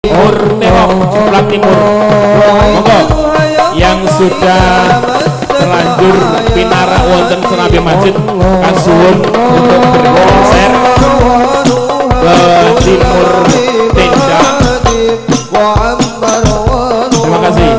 Newok Ciplak Timur. Monggo yang sudah terlanjur pinarak wonten Senabi Masjid kasuwun untuk berkonser ke Timur Tenja. Terima kasih.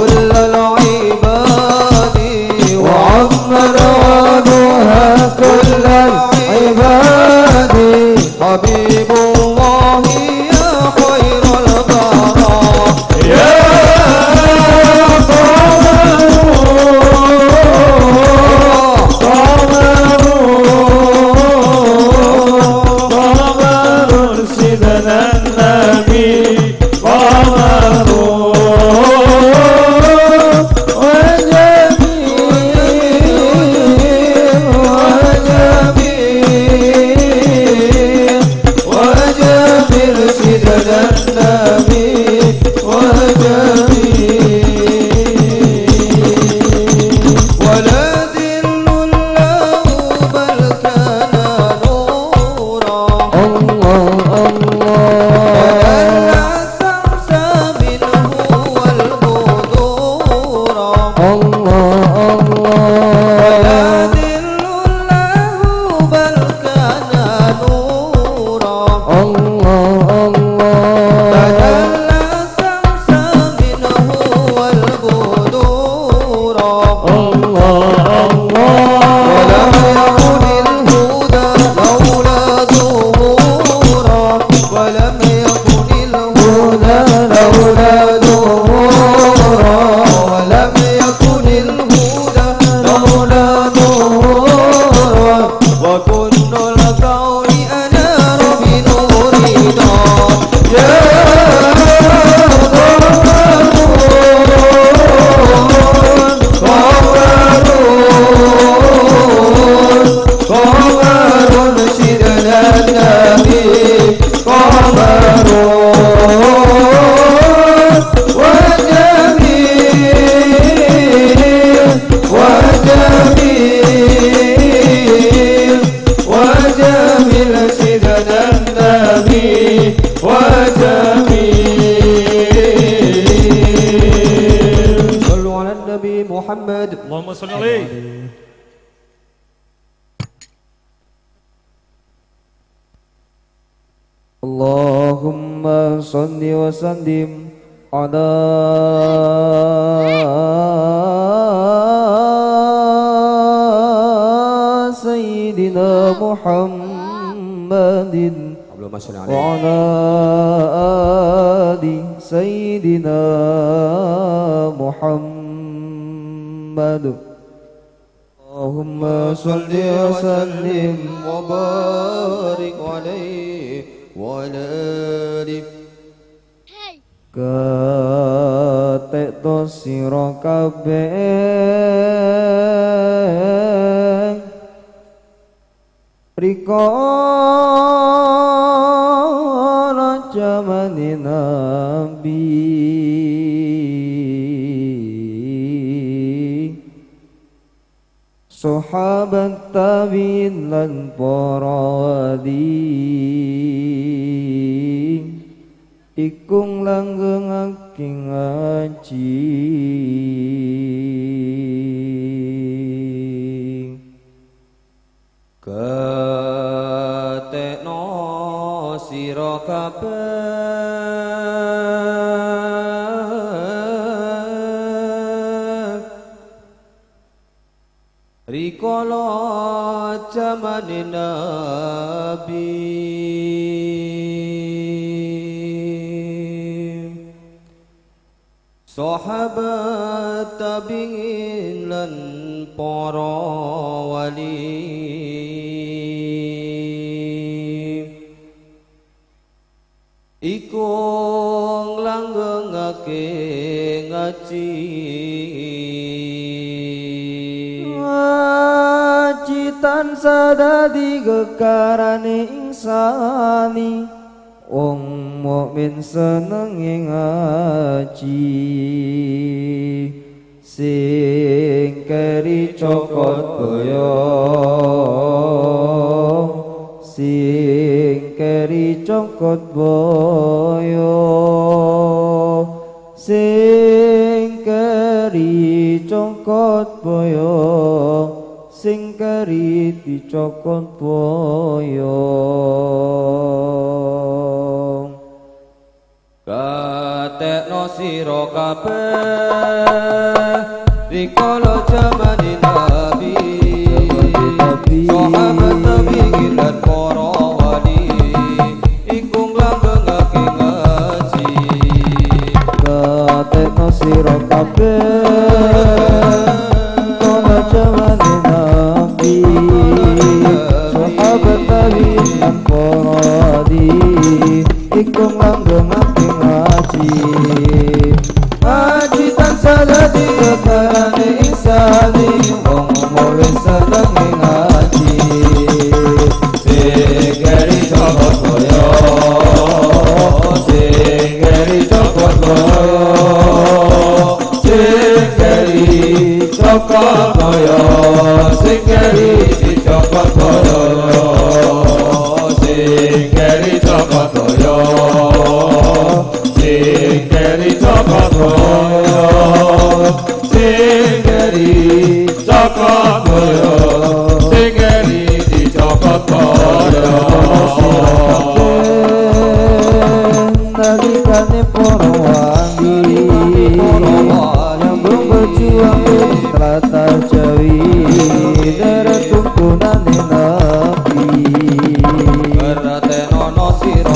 Allahumma salli wa sallim ala Sayyidina Muhammadin wa ala ali Sayyidina Muhammad. Allahumma salli wa sallim wa barik alaihi wa ala ali katek to sira kabeh rikala jamane nabi sahabat tabi'in lan para wali ikung langgengake ngaji katekno sira kabeh rikala jamane nabi sahabat tabi'in lan para wali iku langgengake ngaji tansah dadi gekarane insani wong mukmin seneng ngaji sing keri cokot boyo sing keri cokot boyo keri dicokot boyong katekno sira kabeh rikala jamane nabi sahabat nabi lan para wali iku nglanggengake ngaji katekno sira kabeh rikala jamane nabi sahabat nabi lan para wali iku nglanggengake ngaji ngaji tansah dadi kekarane insani wong wis seneng ngaji sing keri cokot boyo sing keri cokot boyo sing keri cokot boyo sing keri dicokot boyo sing keri cokot boyo sing keri cokot boyo sing keri cokot boyo sing keri dicokot boyo nalikane para wali nyambung berjuang trata jawi dari tungkunane nabi beratenono sira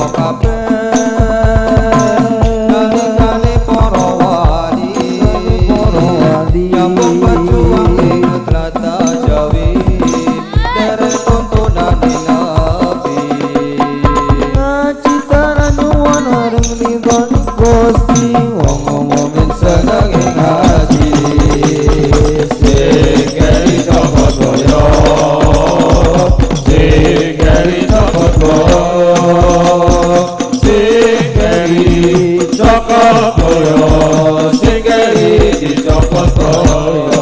kabeh nalikane para wali nyambung berjuang trata jawi dari tuntunane nabi ngaji taranuan areng lidoni Gusti wong-wong seneng ngaji sing keri cokot boyo sing keri cokot boyo sing keri cokot boyo sing keri dicokot boyo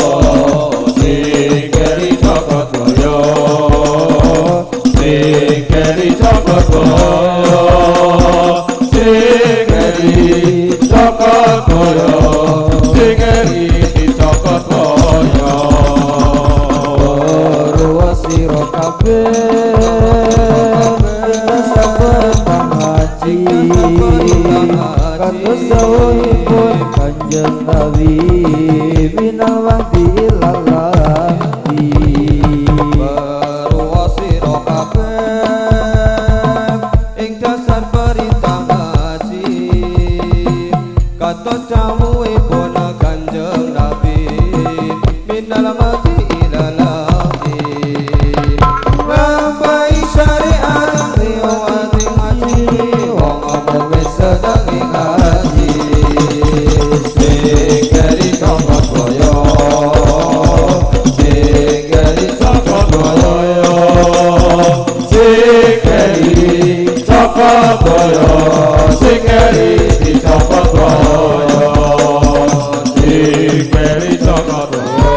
sing keri cokot boyo sing keri cokot boyo sing keri cokot boyo sing keri dicokot boyo ruwasira kabeh sabar ngaji kados dawuhipun Kanjeng Nabi minal wahdi ilal wahdi ruwasira kabeh ing dasar perintah ngaji kados dawuhipun Kanjeng Nabi minal wahdi ilal wahdi lampai syariat riwayat ngaji wong omong wis seneng ngaji sing keri cokot boyo sing keri cokot boyo sing keri cokot boyo sing keri dicokot boyo sing keri cokot boyo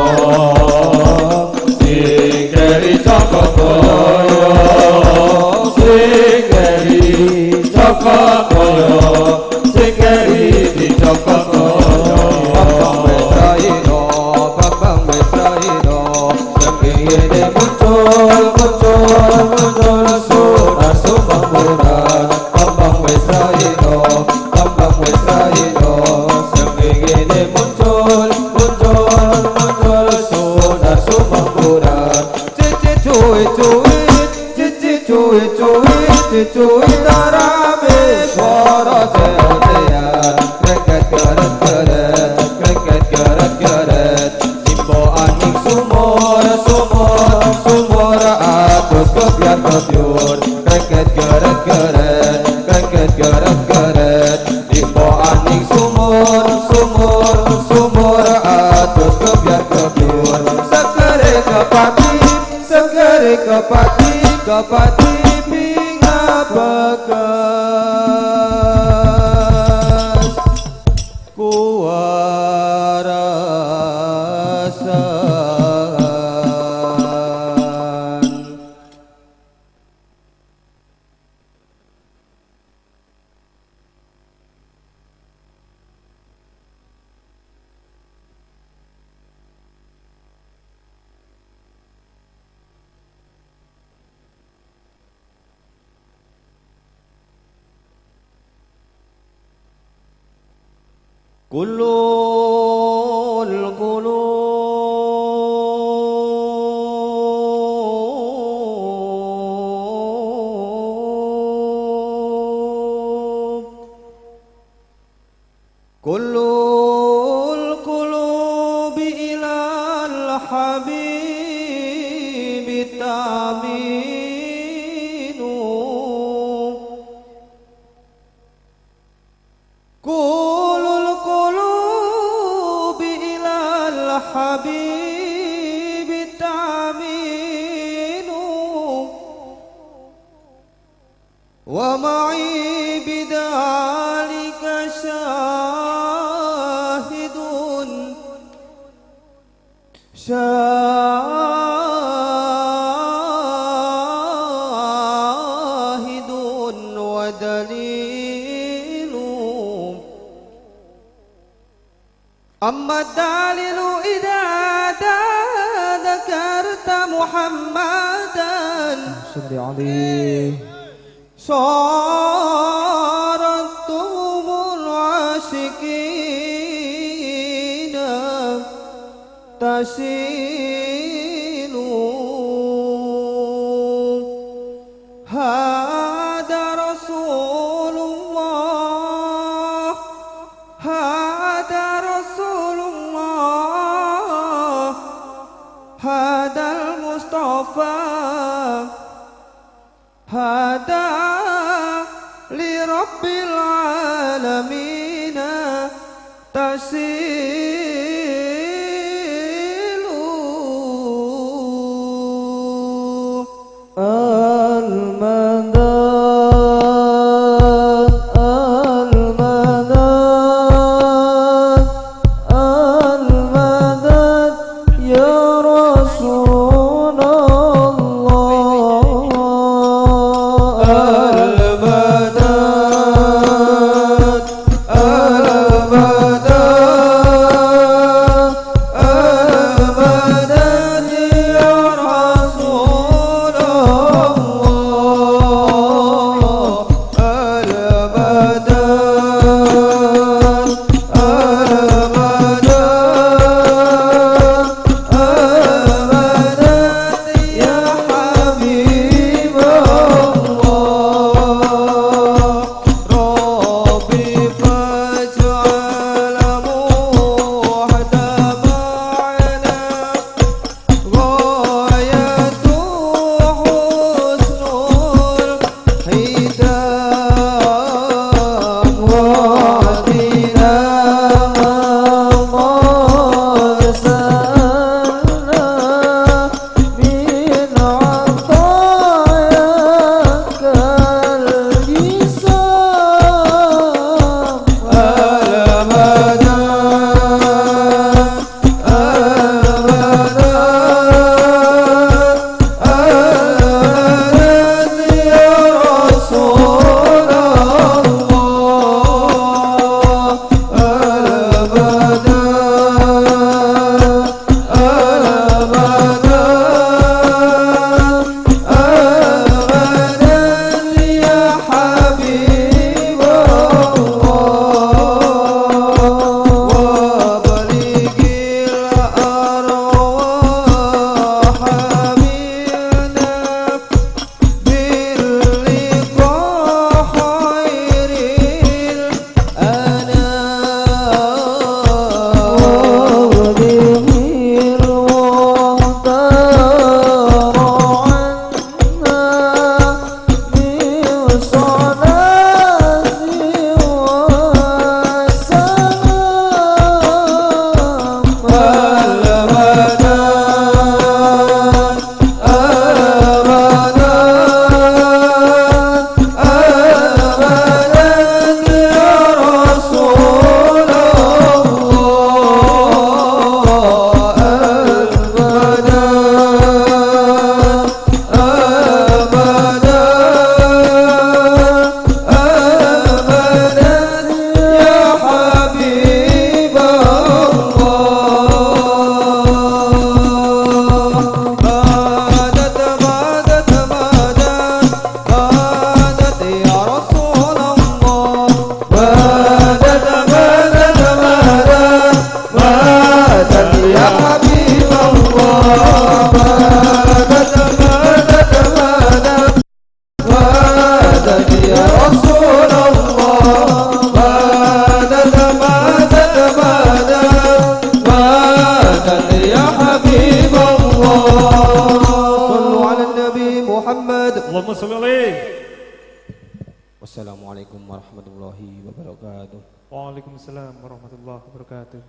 sing keri cokot boyo sing keri cokot boyo sing keri dicokot boyo Babang Mesraino sengkene muncul surat sumbang bulan Babang Mesraino كل القلوب كل القلوب إلى الحبيب تامين كل القلوب إلى الحبيب تامين ومعي بذلك شاهد ودليل أما الدليل إذا ذكرت محمدا صل عليه صارت هم العاشقين تسيل هذا رسول الله هذا رسول الله هذا المصطفى هذا لرب العالمين تسيل المدد Waalaikumsalam warahmatullahi wabarakatuh.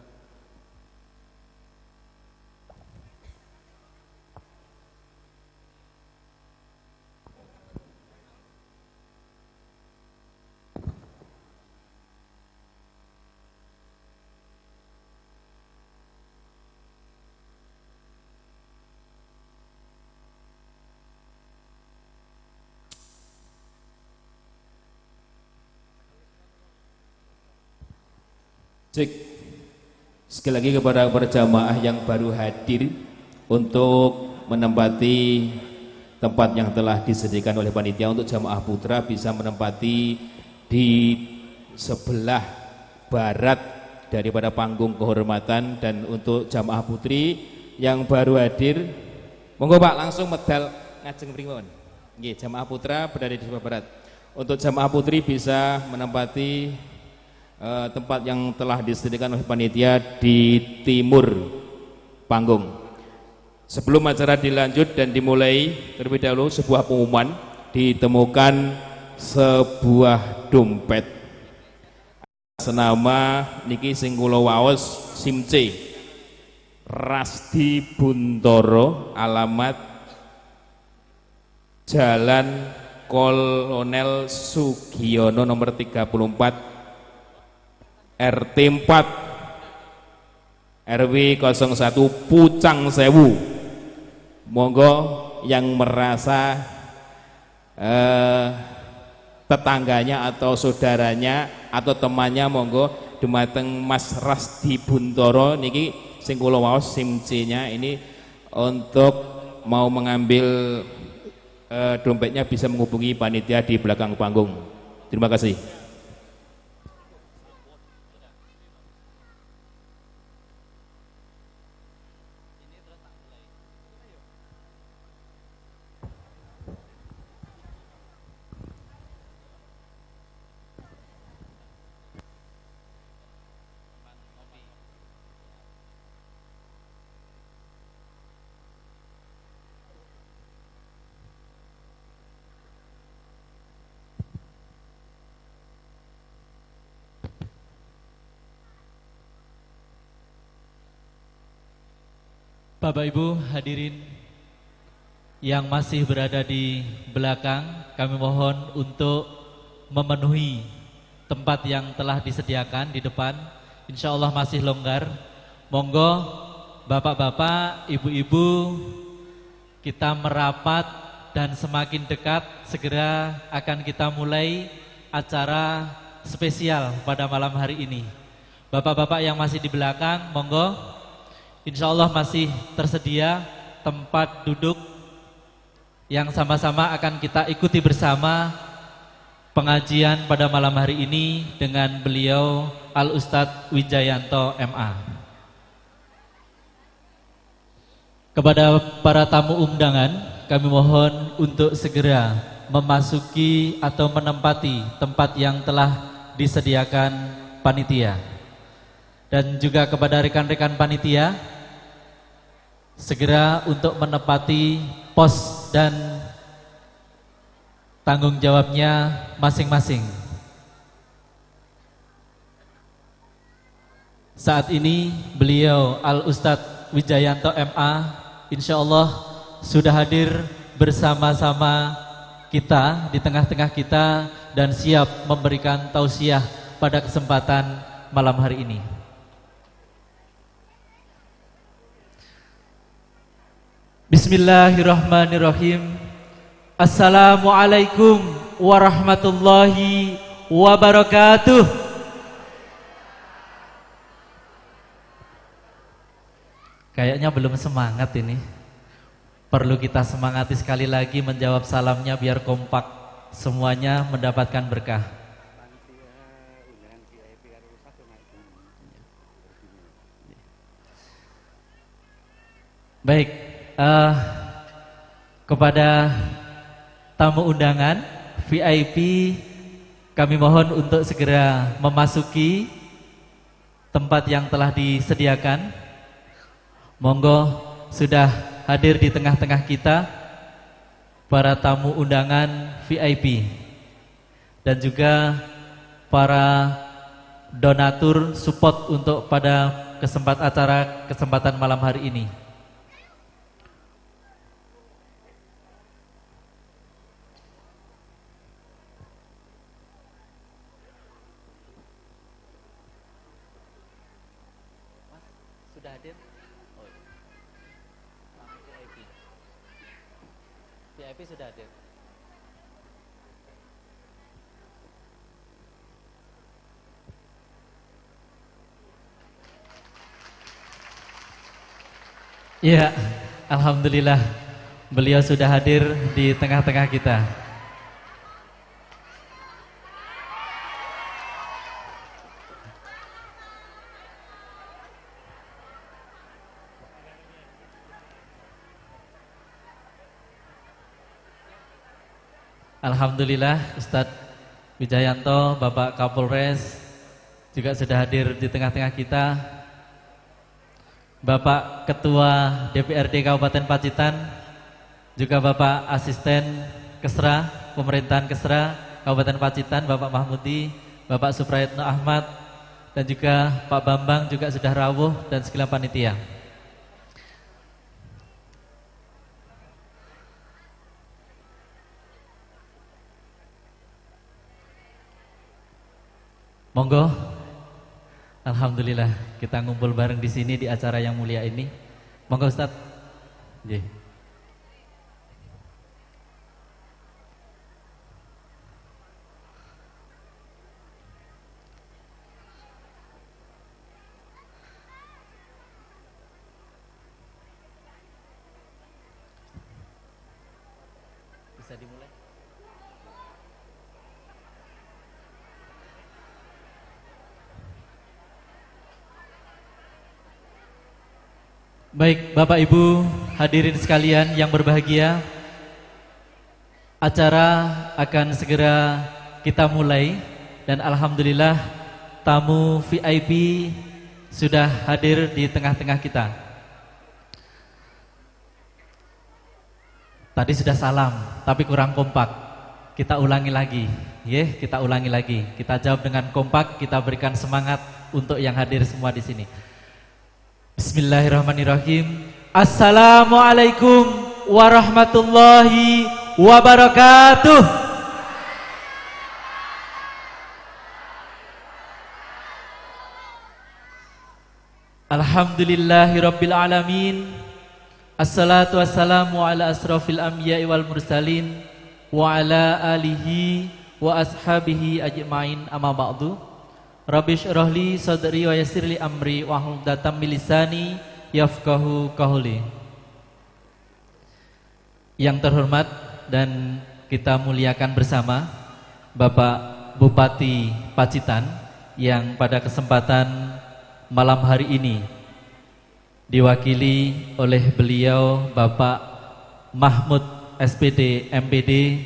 Cek. Sekali lagi kepada berjamaah yang baru hadir untuk menempati tempat yang telah disediakan oleh panitia, untuk jamaah putra bisa menempati di sebelah barat daripada panggung kehormatan, dan untuk jamaah putri yang baru hadir monggo Pak langsung medal ngajeng mriku. Nggih, jamaah putra berada di sebelah barat. Untuk jamaah putri bisa menempati tempat yang telah disediakan oleh panitia di timur panggung. Sebelum acara dilanjut dan dimulai, terlebih dahulu sebuah pengumuman. Ditemukan sebuah dompet senama niki sing kula waos SIM C Rasdi Buntoro, alamat Jalan Kolonel Sugiono nomor 34 RT 4 RW 01 Pucang Sewu. Monggo yang merasa tetangganya atau saudaranya atau temannya, monggo dumateng Mas Rasdi Buntoro niki sing kula waos SIM C-nya ini, untuk mau mengambil dompetnya bisa menghubungi panitia di belakang panggung. Terima kasih. Bapak Ibu hadirin yang masih berada di belakang, kami mohon untuk memenuhi tempat yang telah disediakan di depan. Insya Allah masih longgar. Monggo bapak-bapak, ibu-ibu, kita merapat dan semakin dekat. Segera akan kita mulai acara spesial pada malam hari ini. Bapak-bapak yang masih di belakang, monggo. Insya Allah masih tersedia tempat duduk yang sama-sama akan kita ikuti bersama pengajian pada malam hari ini dengan beliau Al-Ustadz Wijayanto MA. Kepada para tamu undangan, kami mohon untuk segera memasuki atau menempati tempat yang telah disediakan panitia. Dan juga kepada rekan-rekan panitia, segera untuk menepati pos dan tanggung jawabnya masing-masing. Saat ini beliau Al-Ustadz Wijayanto MA insya Allah sudah hadir bersama-sama kita di tengah-tengah kita dan siap memberikan tausiah pada kesempatan malam hari ini. Bismillahirrahmanirrahim. Assalamualaikum warahmatullahi wabarakatuh. Kayaknya belum semangat ini. Perlu kita semangati sekali lagi menjawab salamnya biar kompak semuanya mendapatkan berkah. Baik. Kepada tamu undangan VIP, kami mohon untuk segera memasuki tempat yang telah disediakan. Monggo, sudah hadir di tengah-tengah kita para tamu undangan VIP dan juga para donatur support untuk pada kesempatan malam hari ini. Sudah hadir? Oh, VIP. VIP sudah hadir. Ya, alhamdulillah beliau sudah hadir di tengah-tengah kita. Alhamdulillah Ustadz Wijayanto, Bapak Kapolres juga sudah hadir di tengah-tengah kita. Bapak Ketua DPRD Kabupaten Pacitan, juga Bapak Asisten Kesra, Pemerintahan Kesra Kabupaten Pacitan, Bapak Mahmudi, Bapak Suprayitno Ahmad, dan juga Pak Bambang juga sudah rawuh dan sekalian panitia. Monggo, alhamdulillah kita ngumpul bareng di sini di acara yang mulia ini. Monggo Ustaz. Nggih. Bisa dimulai? Baik, Bapak Ibu hadirin sekalian yang berbahagia, acara akan segera kita mulai dan alhamdulillah tamu VIP sudah hadir di tengah-tengah kita. Tadi sudah salam, tapi kurang kompak. Kita ulangi lagi, kita ulangi lagi. Kita jawab dengan kompak, kita berikan semangat untuk yang hadir semua di sini. Bismillahirrahmanirrahim. Assalamualaikum warahmatullahi wabarakatuh. Alhamdulillahirabbil alamin. Assalatu wassalamu ala asrafil anbiya'i wal mursalin wa ala alihi wa ashabihi ajma'in, amma ba'du. Rabbi shrah li sadri wa yassir li amri wa hlul 'uqdatam min lisani yafqahu qawli. Yang terhormat dan kita muliakan bersama Bapak Bupati Pacitan yang pada kesempatan malam hari ini diwakili oleh beliau Bapak Mahmud SPD MPD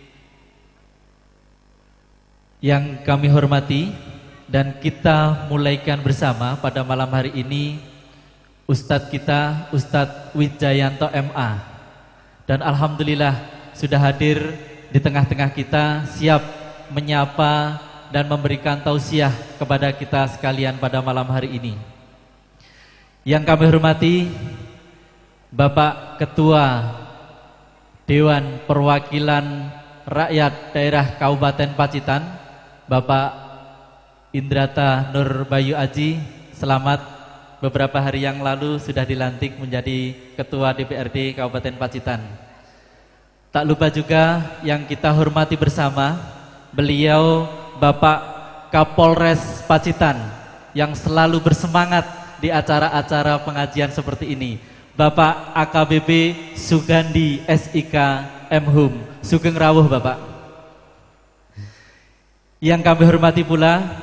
yang kami hormati. Dan kita mulaikan bersama pada malam hari ini Ustadz kita, Ustadz Wijayanto MA. Dan alhamdulillah sudah hadir di tengah-tengah kita, siap menyapa dan memberikan tausiah kepada kita sekalian pada malam hari ini. Yang kami hormati Bapak Ketua Dewan Perwakilan Rakyat Daerah Kabupaten Pacitan, Bapak Indrata Nur Bayu Aji, selamat. Beberapa hari yang lalu sudah dilantik menjadi Ketua DPRD Kabupaten Pacitan. Tak lupa juga yang kita hormati bersama, beliau Bapak Kapolres Pacitan yang selalu bersemangat di acara-acara pengajian seperti ini, Bapak AKBP Sugandi SIK Mhum. Sugeng rawuh Bapak. Yang kami hormati pula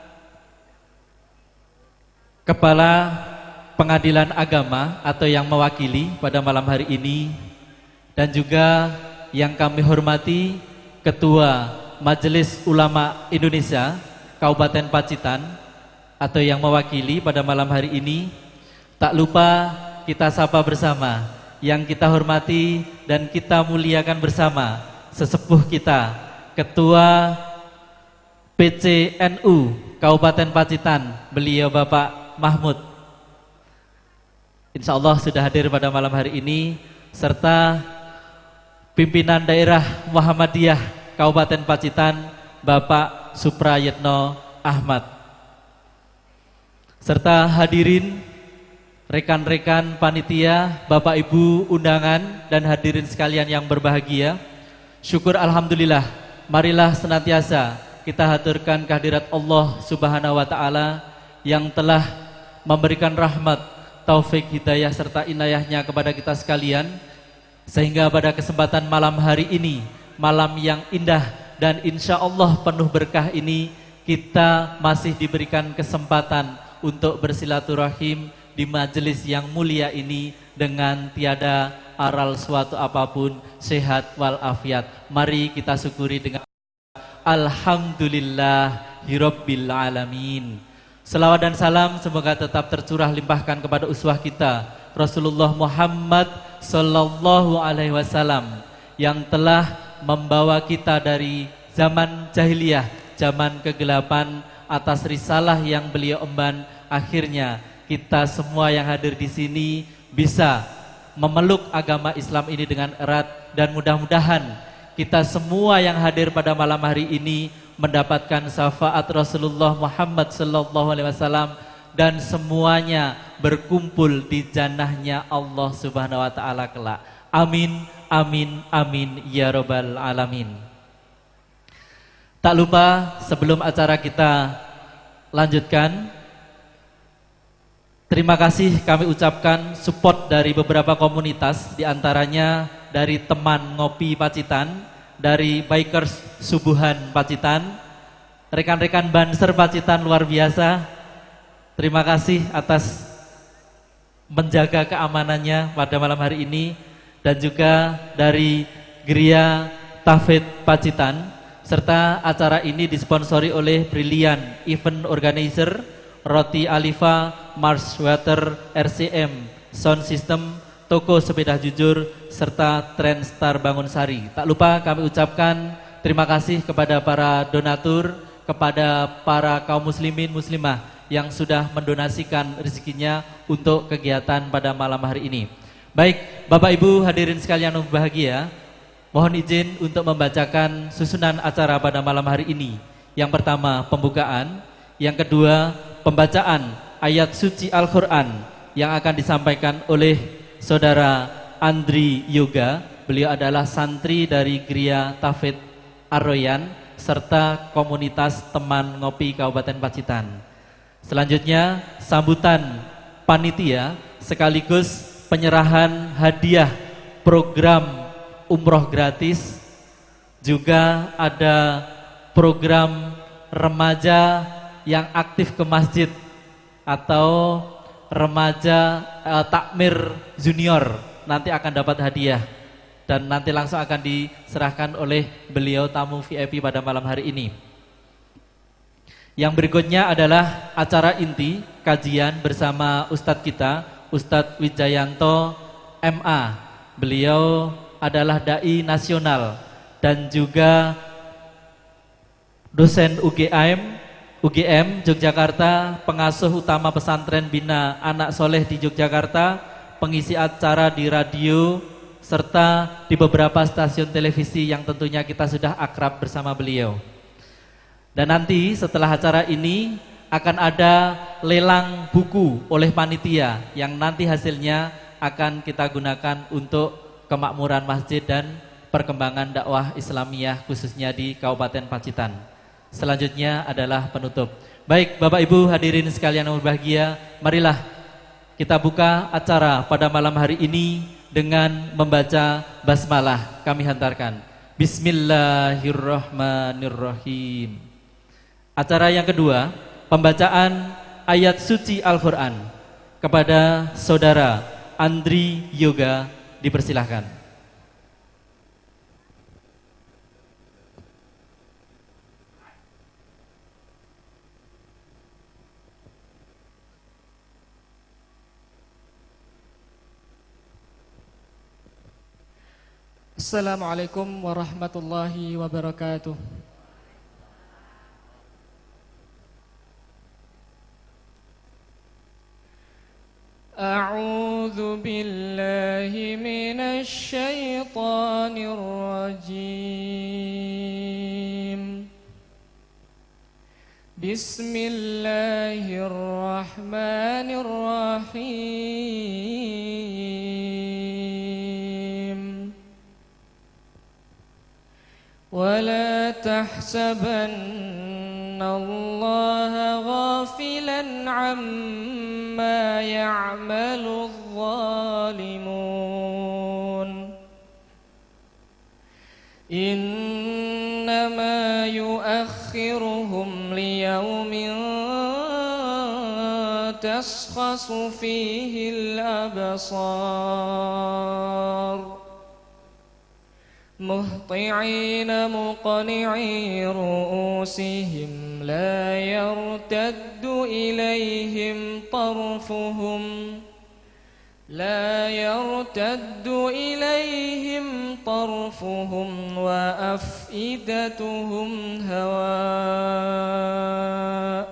Kepala Pengadilan Agama atau yang mewakili pada malam hari ini, dan juga yang kami hormati Ketua Majelis Ulama Indonesia Kabupaten Pacitan atau yang mewakili pada malam hari ini. Tak lupa kita sapa bersama yang kita hormati dan kita muliakan bersama sesepuh kita, Ketua PCNU Kabupaten Pacitan, beliau Bapak Mahmud. Insya Allah sudah hadir pada malam hari ini, serta pimpinan daerah Muhammadiyah Kabupaten Pacitan, Bapak Suprayetno Ahmad. Serta hadirin rekan-rekan panitia, Bapak Ibu undangan dan hadirin sekalian yang berbahagia. Syukur alhamdulillah, marilah senantiasa kita haturkan kehadirat Allah Subhanahu wa taala yang telah memberikan rahmat, taufik, hidayah serta inayahnya kepada kita sekalian, sehingga pada kesempatan malam hari ini, malam yang indah dan insya Allah penuh berkah ini, kita masih diberikan kesempatan untuk bersilaturahim di majelis yang mulia ini dengan tiada aral suatu apapun, sehat walafiat. Mari kita syukuri dengan Alhamdulillahirabbil alamin. Selawat dan salam semoga tetap tercurah limpahkan kepada uswah kita Rasulullah Muhammad sallallahu alaihi wasallam yang telah membawa kita dari zaman jahiliyah, zaman kegelapan atas risalah yang beliau emban. Akhirnya kita semua yang hadir di sini bisa memeluk agama Islam ini dengan erat, dan mudah-mudahan kita semua yang hadir pada malam hari ini mendapatkan syafaat Rasulullah Muhammad sallallahu alaihi wasallam dan semuanya berkumpul di jannahnya Allah Subhanahu wa taala kelak. Amin amin amin ya rabbal alamin. Tak lupa sebelum acara kita lanjutkan, terima kasih kami ucapkan support dari beberapa komunitas, diantaranya dari teman ngopi Pacitan, dari Bikers Subuhan Pacitan, rekan-rekan Banser Pacitan luar biasa. Terima kasih atas menjaga keamanannya pada malam hari ini, dan juga dari Geria Tafid Pacitan. Serta acara ini disponsori oleh Brilliant Event Organizer, Roti Alifa, Mars Water, RCM, Sound System, Toko Sepeda Jujur, serta Trendstar Bangunsari. Tak lupa kami ucapkan terima kasih kepada para donatur, kepada para kaum muslimin muslimah yang sudah mendonasikan rezekinya untuk kegiatan pada malam hari ini. Baik, Bapak Ibu hadirin sekalian yang berbahagia, mohon izin untuk membacakan susunan acara pada malam hari ini. Yang pertama, pembukaan. Yang kedua, pembacaan ayat suci Al-Quran yang akan disampaikan oleh Saudara Andri Yoga. Beliau adalah santri dari Geria Tafid Ar-Royan serta komunitas teman ngopi Kabupaten Pacitan. Selanjutnya sambutan panitia sekaligus penyerahan hadiah program umroh gratis. Juga ada program remaja yang aktif ke masjid atau remaja takmir junior, nanti akan dapat hadiah dan nanti langsung akan diserahkan oleh beliau tamu VIP pada malam hari ini. Yang berikutnya adalah acara inti kajian bersama Ustadz kita, Ustadz Wijayanto MA. Beliau adalah dai nasional dan juga dosen UGM Yogyakarta, pengasuh utama pesantren Bina Anak Soleh di Yogyakarta, pengisi acara di radio serta di beberapa stasiun televisi yang tentunya kita sudah akrab bersama beliau. Dan nanti setelah acara ini akan ada lelang buku oleh panitia yang nanti hasilnya akan kita gunakan untuk kemakmuran masjid dan perkembangan dakwah Islamiyah khususnya di Kabupaten Pacitan. Selanjutnya adalah penutup. Baik, Bapak Ibu hadirin sekalian yang berbahagia, marilah kita buka acara pada malam hari ini dengan membaca basmalah. Kami hantarkan Bismillahirrahmanirrahim. Acara yang kedua, pembacaan ayat suci Al-Quran. Kepada Saudara Andri Yoga dipersilahkan. Assalamualaikum warahmatullahi wabarakatuh. أعوذ بالله من الشيطان الرجيم. بسم الله الرحمن الرحيم. ولا تحسبن الله غافلا عما يعمل الظالمون إنما يؤخرهم ليوم تشخص فيه الأبصار مهطعين مقنعي رؤوسهم لا يرتد إليهم طرفهم وأفئدتهم هواء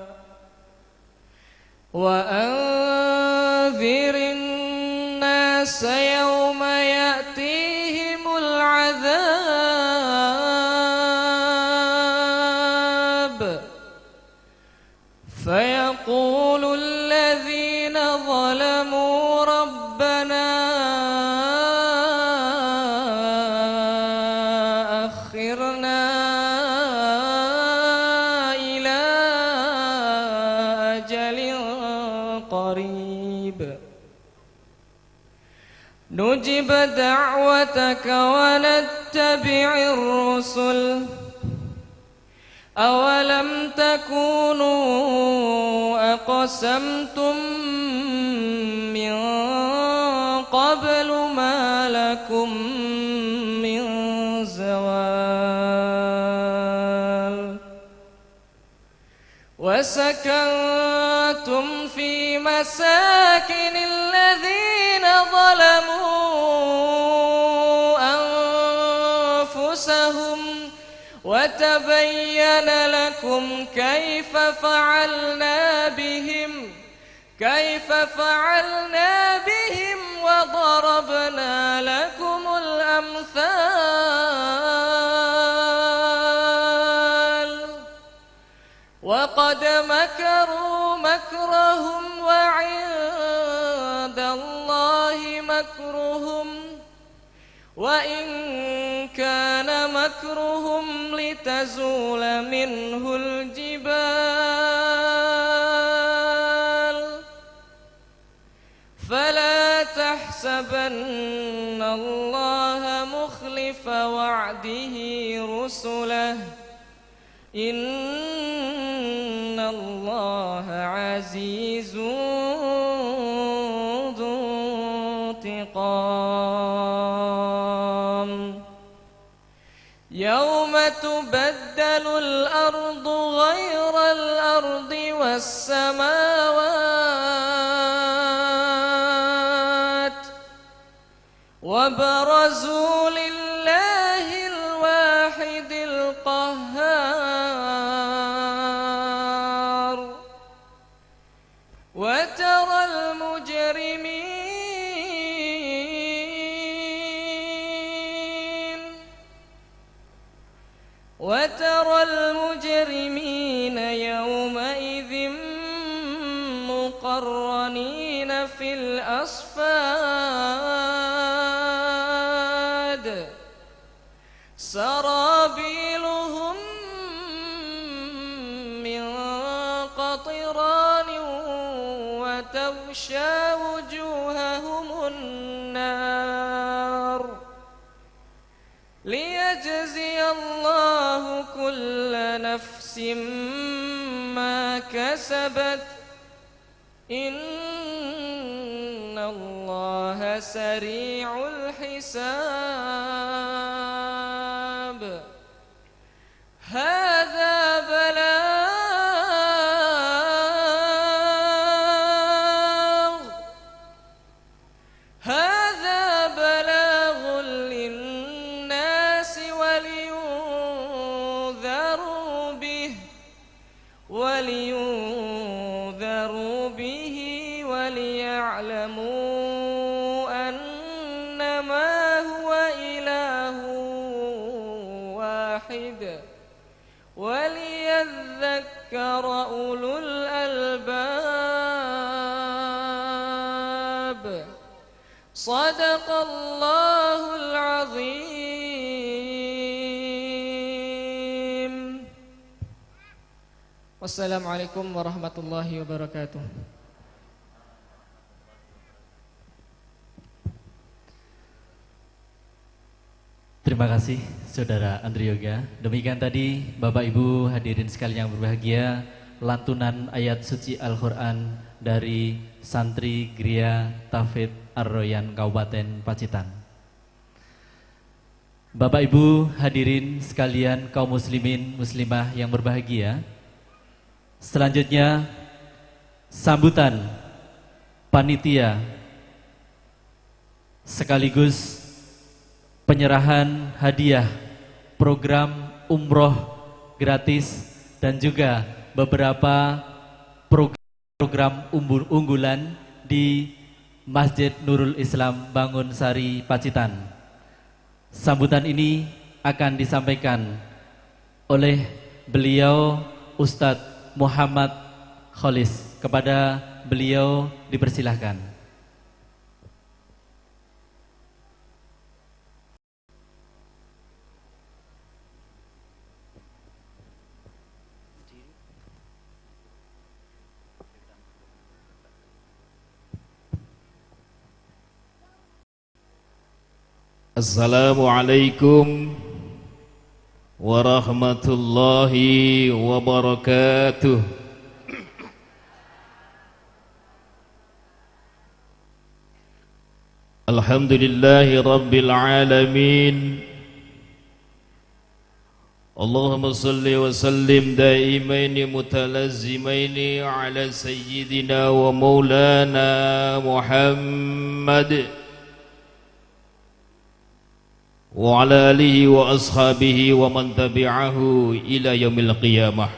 وأنذر الناس يوم يأتيهم العذاب فيقول الذين ظلموا ربنا أخرنا إلى أجل قريب نجب دعوتك ونتبع الرسل أولم تكونوا أقسمتم من قبل ما لكم من زوال وسكنتم في مساكن الذين ظلموا أنفسهم وتبين لكم كيف فعلنا بهم وضربنا لكم الأمثال وقد مكروا مكرهم وعند الله مكرهم وإن كان مكرهم لتزول منه الجبال فلا تحسبن الله مخلف وعده رسله إن الله عزيز ذو انتقام يوم تبدل الأرض غير الأرض والسماوات وبرزوا لله الواحد القهار وترى المجرمين يومئذ مقرنين في الأصفاد سرابيلهم من قطران وتغشى وجوههم النار ليجزي الله كل نفس ما كسبت إن الله سريع الحساب هذا بلاغ للناس ولينذروا به وليعلموا أنما هو إله واحد وليذكر أولو الألباب صدق الله العظيم. Wassalamualaikum warahmatullahi wabarakatuh. Terima kasih Saudara Andri Yoga. Demikian tadi Bapak Ibu hadirin sekalian yang berbahagia, lantunan ayat suci Al-Quran dari Santri Gria Tafid Ar-Royan Kabupaten Pacitan. Bapak Ibu hadirin sekalian kaum muslimin muslimah yang berbahagia, selanjutnya sambutan panitia sekaligus penyerahan hadiah program umroh gratis dan juga beberapa program unggulan di Masjid Nurul Islam Bangun Sari Pacitan. Sambutan ini akan disampaikan oleh beliau Ustadz Muhammad Kholis. Kepada beliau dipersilahkan. Assalamualaikum warahmatullahi wabarakatuh. Alhamdulillahi rabbil alamin. Allahumma salli wa sallim daimaini mutalazzimaini ala sayyidina wa maulana Muhammad wa ala alihi wa ashabihi wa man tabi'ahu ila yaumil qiyamah.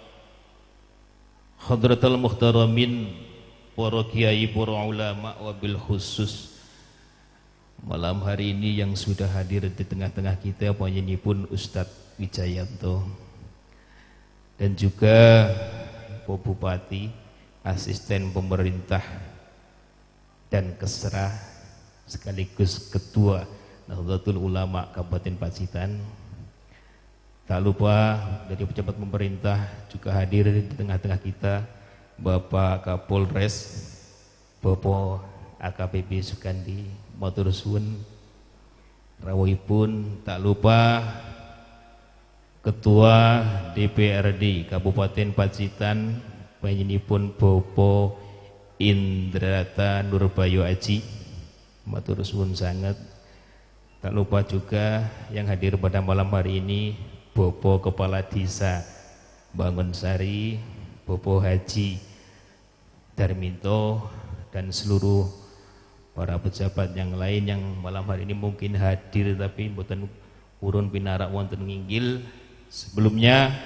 Hadratal muhtaramin, para kiai, para ulama, wabil khusus malam hari ini yang sudah hadir di tengah-tengah kita panjenenganipun Ustadz Wijayanto dan juga Pak Bupati, asisten pemerintah dan Kesra sekaligus ketua Nahdlatul Ulama Kabupaten Pacitan. Tak lupa dari pejabat pemerintah juga hadir di tengah-tengah kita Bapak Kapolres, Bapak AKBP Sukandi, matur suwun rawuhipun. Tak lupa Ketua DPRD Kabupaten Pacitan panjenenganipun Bapak Indrata Nurbayo Aji, matur suwun sangat. Tak lupa juga yang hadir pada malam hari ini Bapak Kepala Desa Bangun Sari, Bapak Haji Darminto, dan seluruh para pejabat yang lain yang malam hari ini mungkin hadir tapi mboten urun pinarak wonten nginggil. Sebelumnya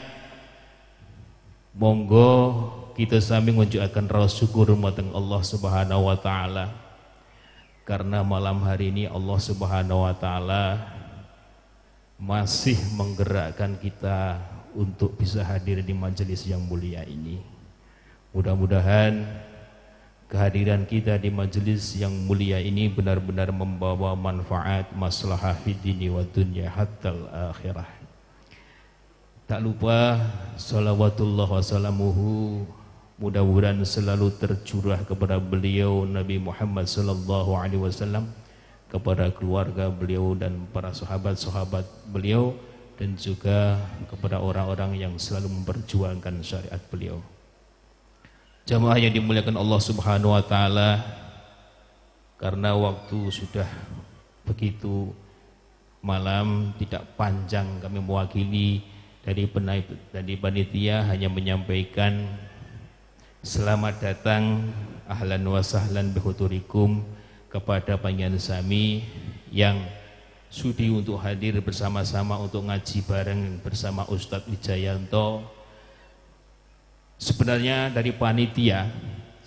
monggo kita sami ngunjukaken rasa syukur dumateng Allah Subhanahu wa taala. Karena malam hari ini Allah Subhanahu wa taala masih menggerakkan kita untuk bisa hadir di majelis yang mulia ini. Mudah-mudahan kehadiran kita di majelis yang mulia ini benar-benar membawa manfaat maslahah fid dini wa dunya hatta akhirah. Tak lupa salawatullah wa salamuhu mudah-mudahan selalu tercurah kepada beliau Nabi Muhammad sallallahu alaihi wasallam, kepada keluarga beliau dan para sahabat-sahabat beliau, dan juga kepada orang-orang yang selalu memperjuangkan syariat beliau. Jamaah yang dimuliakan Allah Subhanahu wa taala, karena waktu sudah begitu malam, tidak panjang kami mewakili dari panitia hanya menyampaikan selamat datang, ahlan wa sahlan bihuturikum kepada panjenengan sami yang sudi untuk hadir bersama-sama untuk ngaji bareng bersama Ustadz Wijayanto. Sebenarnya dari panitia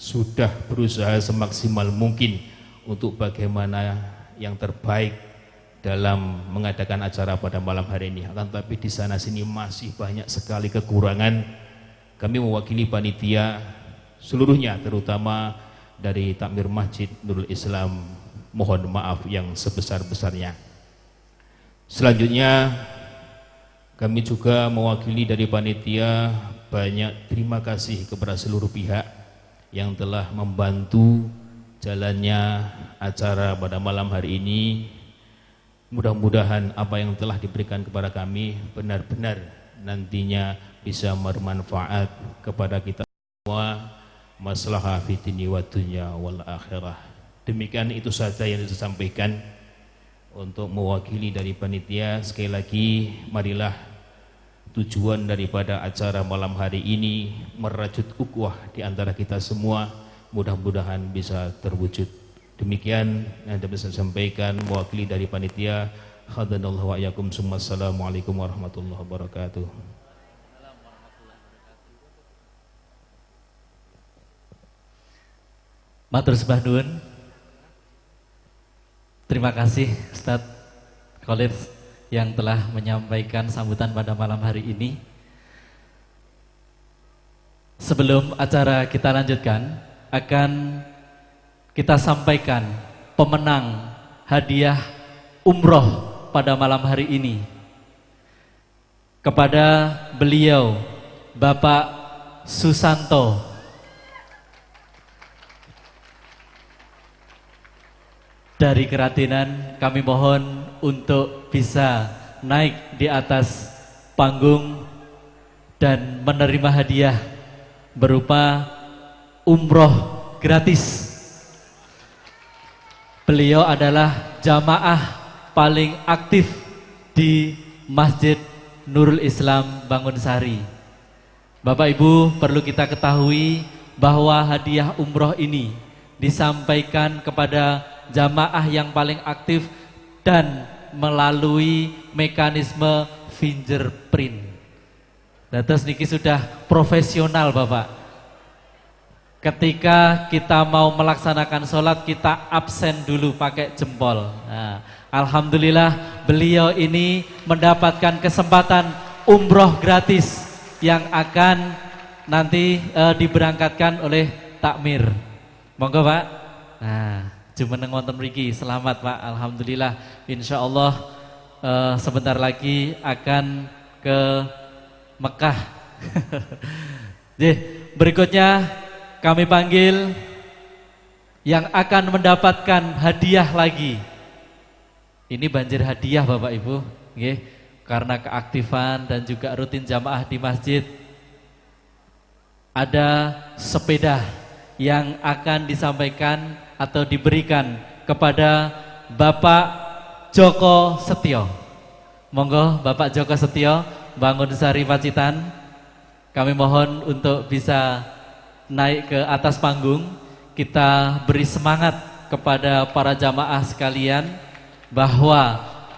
sudah berusaha semaksimal mungkin untuk bagaimana yang terbaik dalam mengadakan acara pada malam hari ini. Akan tetapi di sana sini masih banyak sekali kekurangan. Kami mewakili panitia seluruhnya, terutama dari Takmir Masjid Nurul Islam, mohon maaf yang sebesar-besarnya. Selanjutnya kami juga mewakili dari panitia banyak terima kasih kepada seluruh pihak yang telah membantu jalannya acara pada malam hari ini. Mudah-mudahan apa yang telah diberikan kepada kami benar-benar nantinya bisa bermanfaat kepada kita semua, maslahah fid dini wad dunya wal akhirah. Demikian itu saja yang disampaikan untuk mewakili dari panitia. Sekali lagi, marilah tujuan daripada acara malam hari ini merajut ukhuwah di antara kita semua, mudah-mudahan bisa terwujud. Demikian yang dapat saya sampaikan mewakili dari panitia. Hadanallahu wa iyyakum. Assalamualaikum warahmatullahi wabarakatuh. Matur sembah nuwun. Terima kasih Ustadz Khalid yang telah menyampaikan sambutan pada malam hari ini. Sebelum acara kita lanjutkan, akan kita sampaikan pemenang hadiah umroh pada malam hari ini kepada beliau, Bapak Susanto. Dari Keratenan, kami mohon untuk bisa naik di atas panggung dan menerima hadiah berupa umroh gratis. Beliau adalah jamaah paling aktif di Masjid Nurul Islam Bangunsari. Bapak Ibu, perlu kita ketahui bahwa hadiah umroh ini disampaikan kepada jamaah yang paling aktif dan melalui mekanisme fingerprint. Nah, terus niki sudah profesional Bapak. Ketika kita mau melaksanakan sholat, kita absen dulu pakai jempol. Nah, alhamdulillah beliau ini mendapatkan kesempatan umroh gratis yang akan nanti diberangkatkan oleh takmir. Monggo Pak. Nah, jumeneng wonten mriki, selamat Pak. Alhamdulillah, insya Allah sebentar lagi akan ke Mekah. Jadi, berikutnya kami panggil yang akan mendapatkan hadiah lagi. Ini banjir hadiah Bapak Ibu, nggih, karena keaktifan dan juga rutin jamaah di masjid. Ada sepeda yang akan disampaikan atau diberikan kepada Bapak Joko Setio. Monggo Bapak Joko Setio, Bangunsari Pacitan. Kami mohon untuk bisa naik ke atas panggung. Kita beri semangat kepada para jamaah sekalian bahwa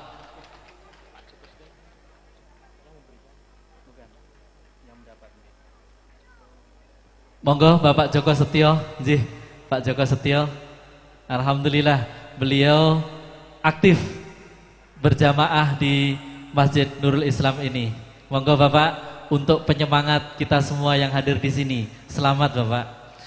monggo Bapak Joko Setio, nggih, Pak Joko Setio. Alhamdulillah beliau aktif berjamaah di Masjid Nurul Islam ini. Monggo Bapak untuk penyemangat kita semua yang hadir di sini. Selamat Bapak.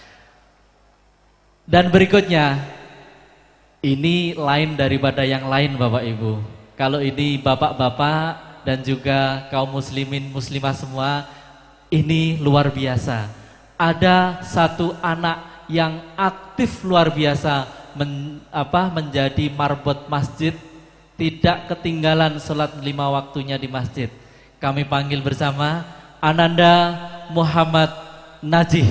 Dan berikutnya, ini lain daripada yang lain Bapak Ibu. Kalau ini bapak-bapak dan juga kaum muslimin muslimah semua, ini luar biasa. Ada satu anak yang aktif luar biasa menjadi marbot masjid, tidak ketinggalan sholat 5 waktunya di masjid. Kami panggil bersama Ananda Muhammad Najih.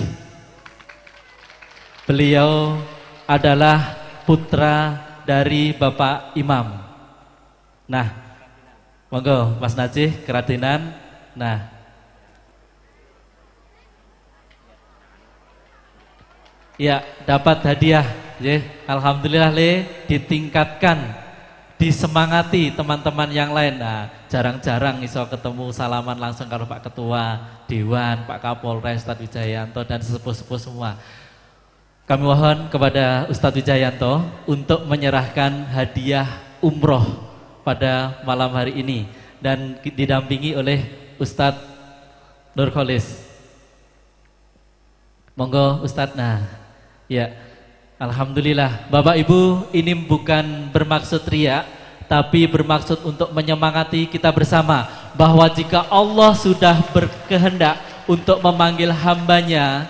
Beliau adalah putra dari Bapak Imam. Nah, monggo Mas Najih, Keratenan. Nah, ya, dapat hadiah, ya. Alhamdulillah Le, ditingkatkan, disemangati teman-teman yang lain. Nah, jarang-jarang iso ketemu salaman langsung kalau Pak Ketua Dewan, Pak Kapolres, Ustadz Wijayanto dan sesepuh-sepuh semua. Kami mohon kepada Ustadz Wijayanto untuk menyerahkan hadiah umroh pada malam hari ini dan didampingi oleh Ustadz Nurkholis. Monggo Ustadz. Nah, ya, alhamdulillah. Bapak Ibu, ini bukan bermaksud riya, tapi bermaksud untuk menyemangati kita bersama bahwa jika Allah sudah berkehendak untuk memanggil hambanya,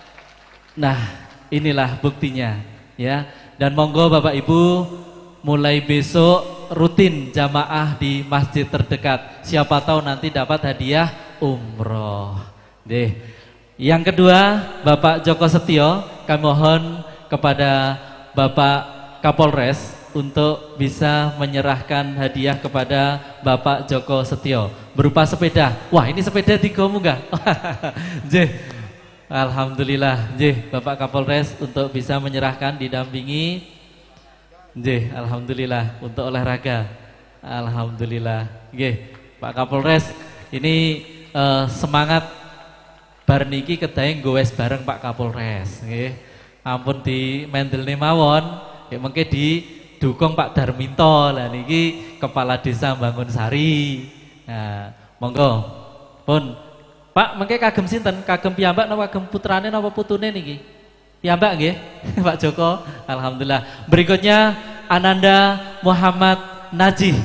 nah inilah buktinya, ya. Dan monggo Bapak Ibu, mulai besok rutin jamaah di masjid terdekat. Siapa tahu nanti dapat hadiah umroh. Deh. Yang kedua, Bapak Joko Setio, kami mohon kepada Bapak Kapolres untuk bisa menyerahkan hadiah kepada Bapak Joko Setio berupa sepeda. Wah, ini sepeda digomu enggak? Jeh. Alhamdulillah, Jeh, Bapak Kapolres untuk bisa menyerahkan didampingi. Jeh, alhamdulillah untuk olahraga. Alhamdulillah. Jeh, Pak Kapolres, ini semangat bar niki kedaeng gowes bareng Pak Kapolres, nggih. Ampun di mendelne mawon, ya mengke didukung Pak Darminto. Lah niki Kepala Desa Bangunsari. Nah, monggo. Pun Pak, mengke kagem sinten? Kagem piyambak napa kagem putrane napa putune niki? Piyambak nggih, Pak Joko. Alhamdulillah. Berikutnya Ananda Muhammad Najih.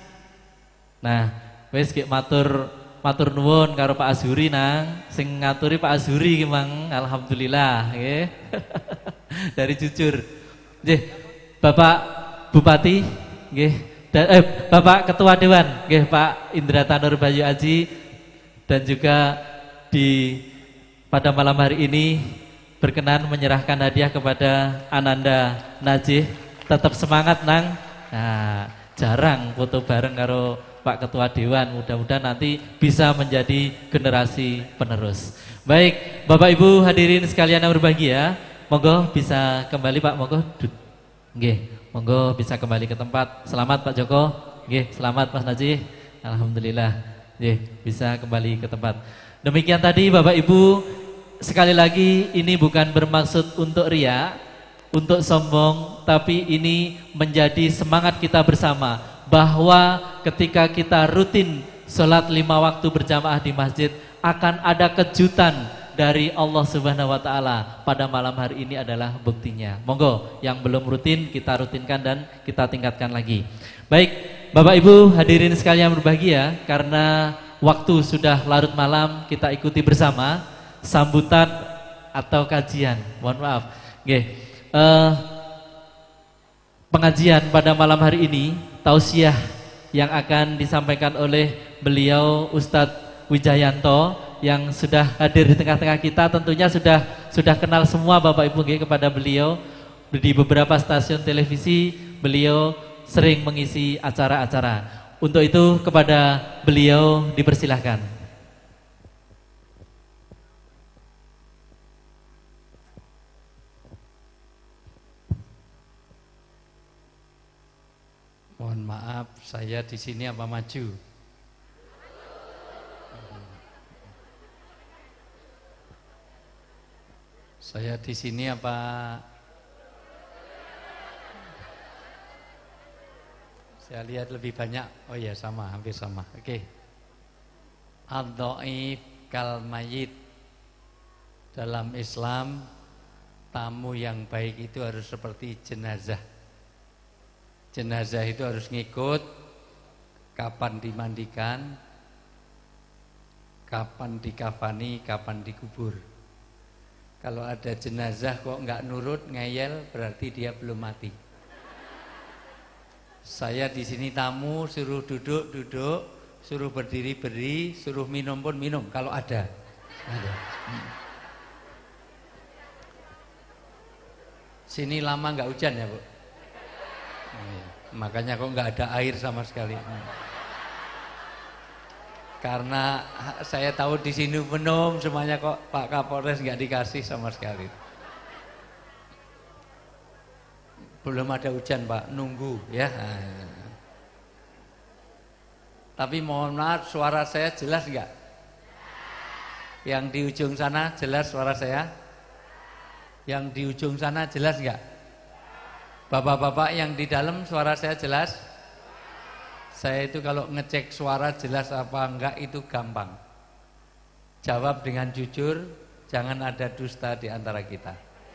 Nah, wis nggih matur nuwun karo Pak Azhuri nang sing ngaturi Pak Azhuri ki Mang. Alhamdulillah nggih. Dari jujur. Nggih, Bapak Bupati nggih, Bapak Ketua Dewan nggih Pak Indra Tanur Bayu Aji. Dan juga pada malam hari ini berkenan menyerahkan hadiah kepada Ananda Najih. Tetap semangat nang. Nah, jarang foto bareng karo Pak Ketua Dewan. Mudah-mudahan nanti bisa menjadi generasi penerus. Baik, Bapak Ibu hadirin sekalian yang berbahagia, monggo bisa kembali Pak, monggo. Nggih, monggo bisa kembali ke tempat. Selamat Pak Joko. Nggih, selamat Mas Najih. Alhamdulillah. Bisa kembali ke tempat. Demikian tadi Bapak Ibu, sekali lagi ini bukan bermaksud untuk riya, untuk sombong, tapi ini menjadi semangat kita bersama bahwa ketika kita rutin sholat 5 waktu berjamaah di masjid, akan ada kejutan dari Allah Subhanahu wa taala. Pada malam hari ini adalah buktinya. Monggo yang belum rutin kita rutinkan dan kita tingkatkan lagi. Baik, Bapak Ibu hadirin sekalian berbahagia, karena waktu sudah larut malam, kita ikuti bersama sambutan atau kajian. Mohon maaf. Nggih. Pengajian pada malam hari ini, tausiah yang akan disampaikan oleh beliau Ustadz Wijayanto yang sudah hadir di tengah-tengah kita. Tentunya sudah kenal semua Bapak Ibu nggih kepada beliau. Di beberapa stasiun televisi beliau sering mengisi acara-acara. Untuk itu kepada beliau dipersilahkan. Mohon maaf, saya di sini apa maju? Saya di sini apa? Saya lihat lebih banyak. Oh iya, sama, hampir sama. Oke. Ad-dhaif kal mayit. Dalam Islam, tamu yang baik itu harus seperti jenazah. Jenazah itu harus ngikut kapan dimandikan, kapan dikafani, kapan dikubur. Kalau ada jenazah kok enggak nurut, ngeyel, berarti dia belum mati. Saya di sini tamu, suruh duduk, suruh berdiri, suruh minum pun minum kalau ada. Sini lama nggak hujan ya Bu? Makanya kok nggak ada air sama sekali. Karena saya tahu di sini minum semuanya, kok Pak Kapolres nggak dikasih sama sekali. Belum ada hujan Pak, nunggu ya. Tapi mohon maaf, suara saya jelas nggak? Yang di ujung sana jelas suara saya? Yang di ujung sana jelas enggak? Bapak-bapak yang di dalam suara saya jelas? Saya itu kalau ngecek suara jelas apa enggak itu gampang. Jawab dengan jujur, jangan ada dusta di antara kita.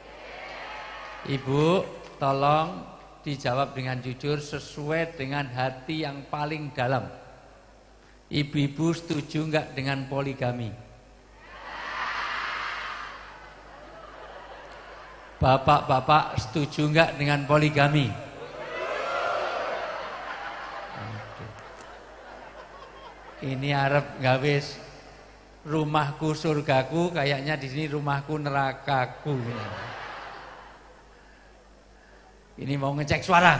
Ibu, tolong dijawab dengan jujur sesuai dengan hati yang paling dalam. Ibu-ibu setuju enggak dengan poligami? Bapak-bapak setuju enggak dengan poligami? Ini arep gawe rumahku surgaku, kayaknya di sini rumahku nerakaku. Ini mau ngecek suara.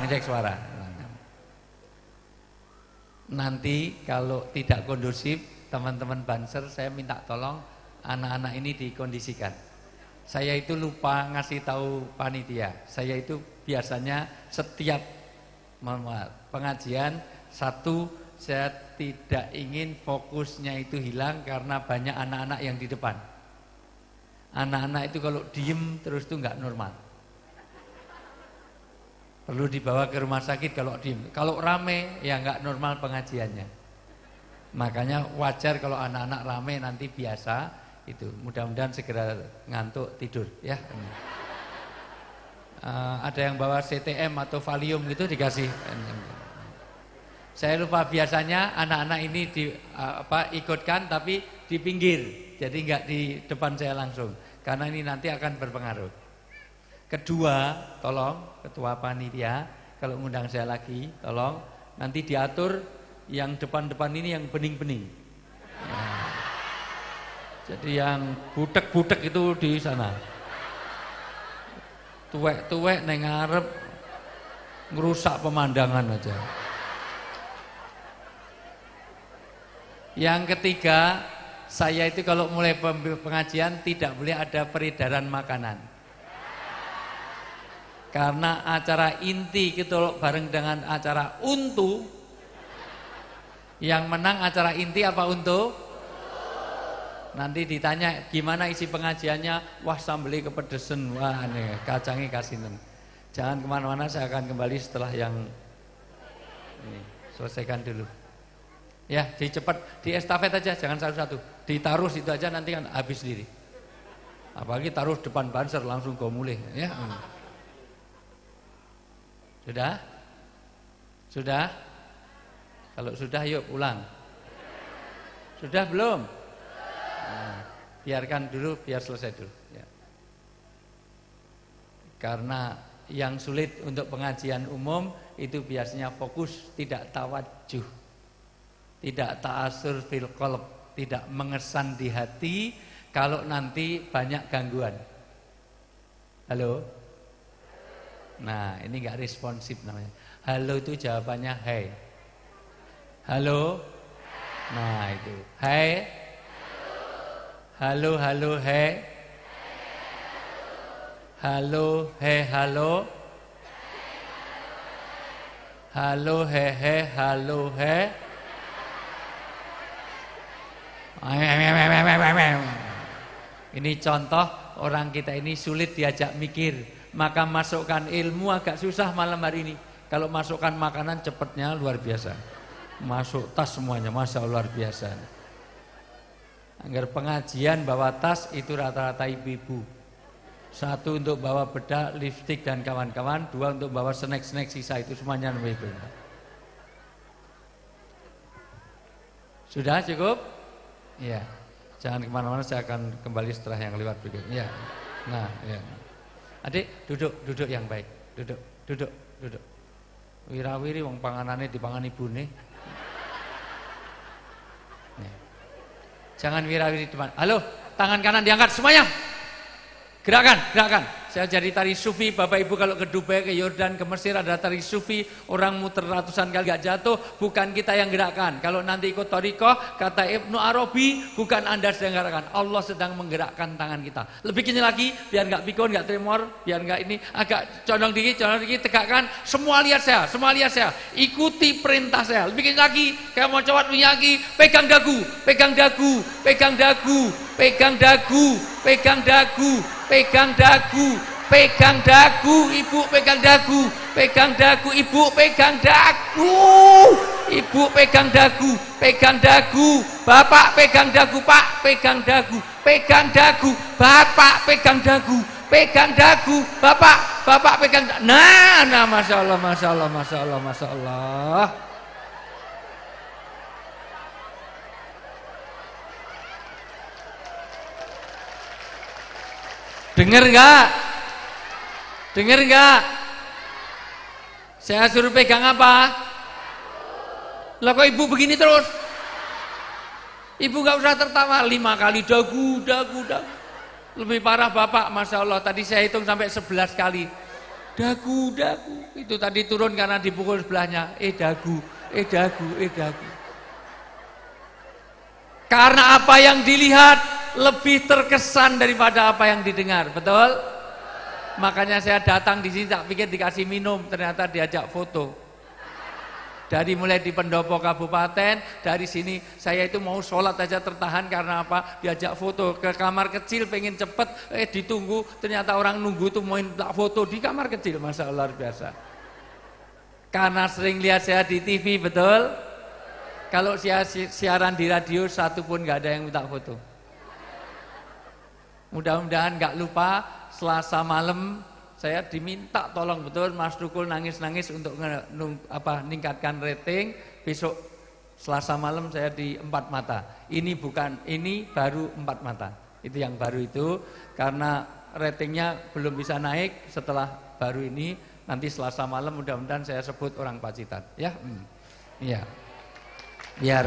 Nanti kalau tidak kondusif, teman-teman Banser saya minta tolong anak-anak ini dikondisikan. Saya itu lupa ngasih tahu panitia. Saya itu biasanya setiap pengajian satu, saya tidak ingin fokusnya itu hilang karena banyak anak-anak yang di depan. Anak-anak itu kalau diem terus itu nggak normal. Perlu dibawa ke rumah sakit kalau diem. Kalau rame ya nggak normal pengajiannya. Makanya wajar kalau anak-anak rame nanti biasa itu. Mudah-mudahan segera ngantuk tidur ya. Ada yang bawa CTM atau Valium gitu dikasih. Saya lupa biasanya anak-anak ini ikutkan tapi di pinggir, jadi nggak di depan saya langsung, karena ini nanti akan berpengaruh. Kedua, tolong ketua panitia kalau ngundang saya lagi, tolong nanti diatur yang depan-depan ini yang bening-bening. Ya. Jadi yang butek-butek itu di sana, tuwek-tuwek neng ngarep ngerusak pemandangan aja. Yang ketiga, saya itu kalau mulai pengajian tidak boleh ada peredaran makanan. Karena acara inti kita bareng dengan acara untu. Yang menang acara inti apa untu? Nanti ditanya gimana isi pengajiannya, wah sambeli kepedesan, wah nih kacangnya kasinen. Jangan kemana-mana, saya akan kembali setelah yang ini selesaikan dulu. Ya, cepat di estafet aja, jangan satu-satu. Ditaruh situ aja nanti kan habis sendiri. Apalagi taruh depan Banser langsung go mulih, ya. Sudah? Sudah? Kalau sudah yuk ulang. Sudah belum? Nah, biarkan dulu, biar selesai dulu. Ya. Karena yang sulit untuk pengajian umum itu biasanya fokus, tidak tawajuh. Tidak ta'asur fil qalb, tidak mengesan di hati kalau nanti banyak gangguan. Halo? Nah, ini enggak responsif namanya. Halo itu jawabannya hai. Halo? Nah, itu. Hai. Halo, halo, hai. Halo, he, halo. Halo, he, halo, he. Ini contoh orang kita ini sulit diajak mikir, maka masukkan ilmu agak susah malam hari ini. Kalau masukkan makanan cepatnya luar biasa, masuk tas semuanya, masa luar biasa. Agar pengajian bawa tas itu rata-rata ibu-ibu. Satu untuk bawa bedak, lipstik dan kawan-kawan, dua untuk bawa snack-snack sisa itu semuanya ibu. Sudah cukup? Ya, jangan kemana-mana, saya akan kembali setelah yang lewat berikut. Ya, nah, ya. Adik, duduk yang baik, duduk. Wirawiri wong panganane dipangan ibune. Jangan wirawiri depan. Halo, tangan kanan diangkat semuanya. Gerakan. Saya jadi tari sufi, Bapak Ibu kalau ke Dubai, ke Yordan, ke Mesir ada tari sufi, orang muter ratusan kali gak jatuh, bukan kita yang gerakkan. Kalau nanti ikut thariqah, kata Ibnu Arabi, bukan Anda sedang gerakkan, Allah sedang menggerakkan tangan kita. Lebih kencang lagi, biar gak pikun, gak tremor, biar gak ini, agak condong dikit, tegakkan. Semua lihat saya. Ikuti perintah saya. Lebih kencang lagi, kayak mau coba lagi, pegang dagu. pegang dagu, pegang dagu, ibu pegang dagu, pegang dagu, ibu pegang dagu, ibu pegang dagu, pegang dagu, bapak pegang dagu, pak pegang dagu, pegang dagu, bapak pegang dagu, pegang dagu, bapak pegang dagu. Nah, masya Allah, masya Allah, masya Allah, masya Allah. Dengar enggak? Dengar enggak? Saya suruh pegang apa? Lah kok ibu begini terus? Ibu enggak usah tertawa 5 kali dagu. Lebih parah bapak, masya Allah. Tadi saya hitung sampai 11 kali. Dagu. Itu tadi turun karena dipukul sebelahnya. Dagu. Karena apa yang dilihat lebih terkesan daripada apa yang didengar, betul? Makanya saya datang di sini tak pikir dikasih minum, ternyata diajak foto. Dari mulai di pendopo kabupaten, dari sini saya itu mau sholat aja tertahan karena apa? Diajak foto ke kamar kecil, pengen cepet, ditunggu, ternyata orang nunggu tuh mau minta foto di kamar kecil, masya Allah luar biasa. Karena sering lihat saya di TV, betul? Kalau siaran di radio satu pun nggak ada yang minta foto. Mudah-mudahan nggak lupa Selasa malam saya diminta tolong betul Mas Dukul nangis-nangis untuk ningkatkan rating. Besok Selasa malam saya di 4 mata. Ini baru 4 mata. Itu yang baru itu karena ratingnya belum bisa naik setelah baru ini. Nanti Selasa malam mudah-mudahan saya sebut orang Pacitan, ya. Iya. Biar.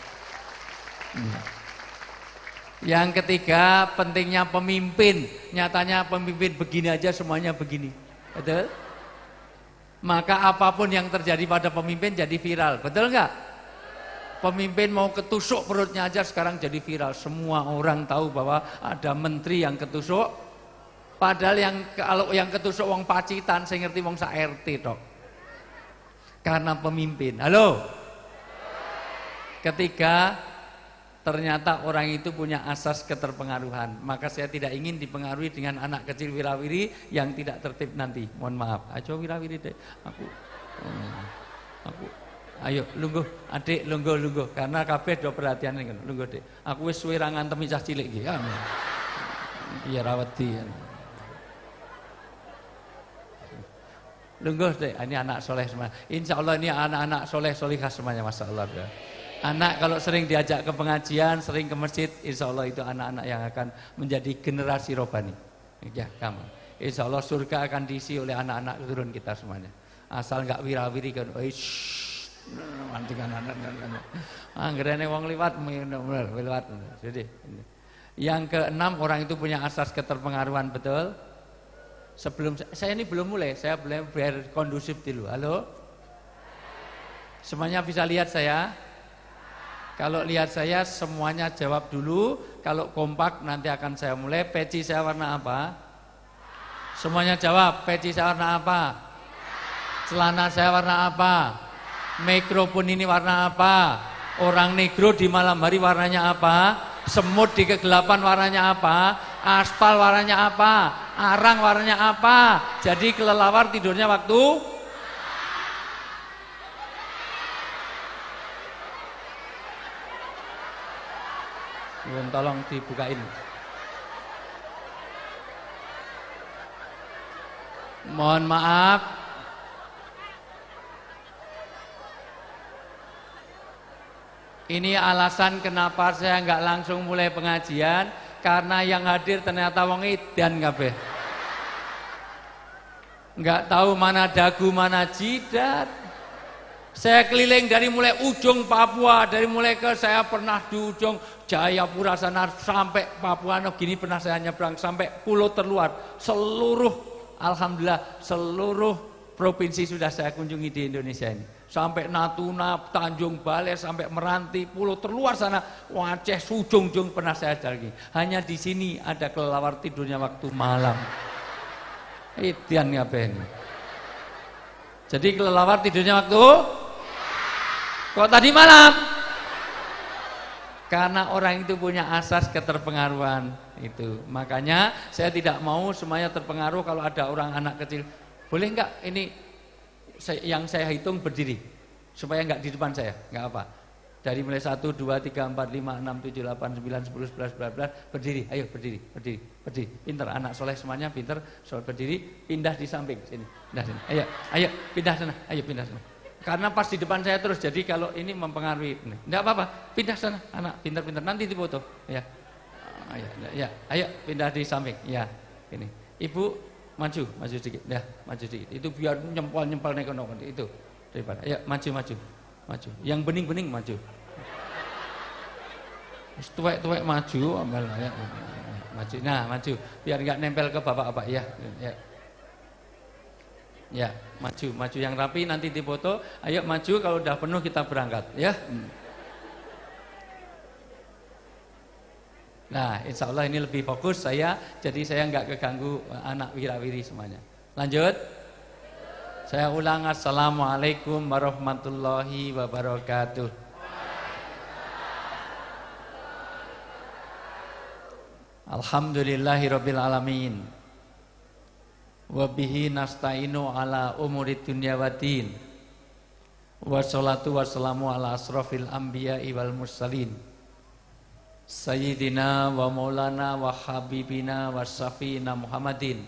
Yang ketiga, pentingnya pemimpin. Nyatanya pemimpin begini aja semuanya begini. Betul? Maka apapun yang terjadi pada pemimpin jadi viral. Betul nggak? Pemimpin mau ketusuk perutnya aja sekarang jadi viral. Semua orang tahu bahwa ada menteri yang ketusuk. Padahal kalau yang ketusuk wong Pacitan, saya ngerti wong sak RT tok. Karena pemimpin. Halo? Ketiga, ternyata orang itu punya asas keterpengaruhan. Maka saya tidak ingin dipengaruhi dengan anak kecil wirawiri yang tidak tertib nanti. Mohon maaf. Ayo wirawiri deh. Aku. Ayo lungguh, adik lungguh. Karena kabeh do perhatian ning lungguh Dik. Aku wis suwe ra ngantemi cah cilik iki. Iya rawati. Lungguh Dik, ini anak soleh semua. Insya Allah ini anak-anak soleh solihah semuanya, masya Allah. Anak kalau sering diajak ke pengajian, sering ke masjid, insya Allah itu anak-anak yang akan menjadi generasi robbani. Ya, kamu. Insya Allah surga akan diisi oleh anak-anak turun kita semuanya. Asal nggak wirawiri kan, mantingan anak-anak. Anggerane wong liwat, lewat. Jadi, yang keenam orang itu punya asas keterpengaruhan, betul. Sebelum saya ini belum mulai, saya belum biar kondusif dulu. Halo, semuanya bisa lihat saya? Kalau lihat saya semuanya jawab dulu. Kalau kompak nanti akan saya mulai. Peci saya warna apa? Semuanya jawab. Peci saya warna apa? Celana saya warna apa? Mikrofon ini warna apa? Orang negro di malam hari warnanya apa? Semut di kegelapan warnanya apa? Aspal warnanya apa? Arang warnanya apa? Jadi kelelawar tidurnya waktu tolong dibukain. Mohon maaf. Ini alasan kenapa saya nggak langsung mulai pengajian, karena yang hadir ternyata wong edan kabeh. Nggak tahu mana dagu mana jidat. Saya keliling dari mulai ujung Papua, dari mulai saya pernah di ujung Jayapura sana sampai Papua Nugini pernah saya nyebrang sampai pulau terluar. Seluruh, alhamdulillah seluruh provinsi sudah saya kunjungi di Indonesia ini. Sampai Natuna, Tanjung Balai, sampai Meranti, pulau terluar sana, Aceh, Sujung-jung pernah saya jalangi. Hanya di sini ada kelelawar tidurnya waktu malam. Idian ngapain? Jadi kelelawar tidurnya waktu? Kok tadi malam? Karena orang itu punya asas keterpengaruhan itu. Makanya saya tidak mau semuanya terpengaruh. Kalau ada orang anak kecil, boleh enggak ini yang saya hitung berdiri supaya enggak di depan saya, enggak apa. Dari mulai 1, 2, 3, 4, 5, 6, 7, 8, 9, 10, 11, 12, berdiri. Ayo berdiri, berdiri, berdiri. Pintar, anak soleh semuanya pintar. Soal berdiri, pindah di samping sini. Pindah sini. Ayo, ayo pindah sana. Ayo pindah sana. Karena pas di depan saya terus, jadi kalau ini mempengaruhi. Enggak apa-apa, pindah sana, anak pintar-pintar, nanti difoto. Ya, ya, ayo pindah di samping. Ya, ini. Ibu maju sedikit. Ya, maju sedikit. Itu biar nyempal nekon itu. Daripada. Ayo maju. Yang bening-bening maju. Tuwek-tuwek maju, ambil ya. Maju. Nah, maju. Biar enggak nempel ke bapak-bapak ya. Ya. Ya, maju yang rapi nanti difoto. Ayo maju, kalau udah penuh kita berangkat ya. Nah, insya Allah ini lebih fokus saya, jadi saya nggak keganggu anak wirawiri semuanya. Lanjut. Saya ulang, assalamualaikum warahmatullahi wabarakatuh. Alhamdulillahirabbil alamin. Wabihi nasta'inu ala umurid dunya waddin. Wassalatu wassalamu ala asrafil anbiya'i wal mursalin. Sayyidina wa maulana wa habibina wa syafiina Muhammadin.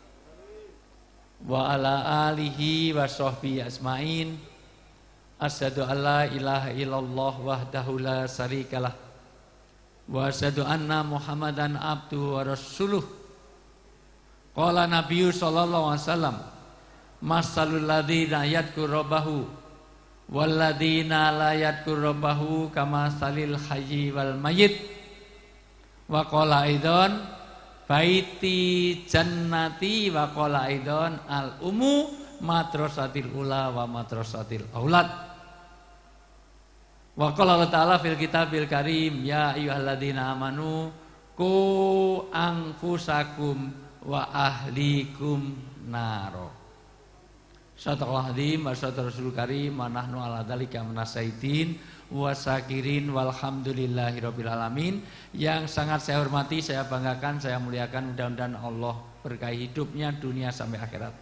Wa ala alihi wa sahbihi asma'in. Asyhadu an la ilaha illallah wahdahu la syarikalah. Wa asyhadu anna Muhammadan abduhu wa rasuluh. Qala Nabiyyu sallallahu alaihi wasallam, masalul ladzina yadhkuru rabbahu wal ladzina la yadhkuru rabbahu kama salil hayyi wal mayyit. Wa qala aidan baiti jannati wa qala aidan al umu madrasatil ula wa madrasatil aulad. Wa qala ta'ala fil kitabil karim ya ayyuhalladzina amanu qu anfusakum wa ahlikum naro. Sadaqallahul azim wa sadaqar rasul karim wa nahnu ala dzalika minasyaitin wasakirin walhamdulillahirabbil alamin. Yang sangat saya hormati, saya banggakan, saya muliakan, mudah-mudahan Allah berkahi hidupnya dunia sampai akhirat.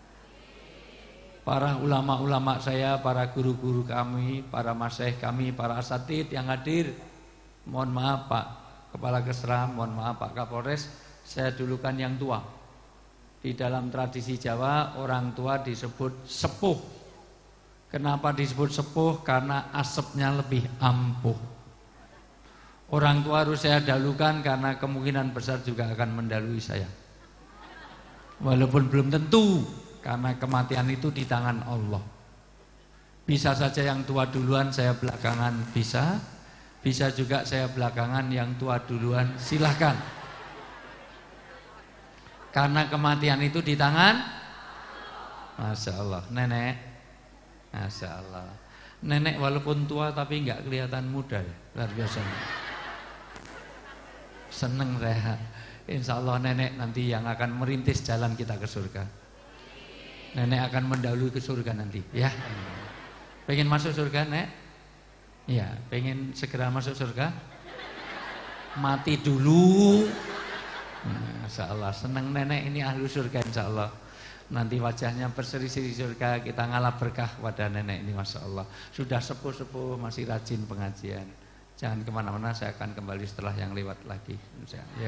Para ulama-ulama saya, para guru-guru kami, para masyaikh kami, para asatid yang hadir. Mohon maaf Pak Kepala Kesram, mohon maaf Pak Kapolres, saya dulu kan yang tua. Di dalam tradisi Jawa orang tua disebut sepuh. Kenapa disebut sepuh? Karena asapnya lebih ampuh. Orang tua harus saya dahulukan karena kemungkinan besar juga akan mendahului saya. Walaupun belum tentu, karena kematian itu di tangan Allah. Bisa saja yang tua duluan, saya belakangan bisa. Bisa juga saya belakangan, yang tua duluan silahkan. Karena kematian itu di tangan. Masya Allah. Nenek, Masya Allah. Nenek walaupun tua tapi nggak kelihatan muda ya. Luar biasa. Seneng saya. Insya Allah nenek nanti yang akan merintis jalan kita ke surga. Nenek akan mendahului ke surga nanti ya. Pengen masuk surga Nek? Iya, pengen segera masuk surga? Mati dulu. Masya Allah, senang nenek ini ahli surga insya Allah. Nanti wajahnya berseri-seri surga, kita ngalap berkah pada nenek ini Masya Allah. Sudah sepuh-sepuh, masih rajin pengajian. Jangan kemana-mana, saya akan kembali setelah yang lewat lagi ya.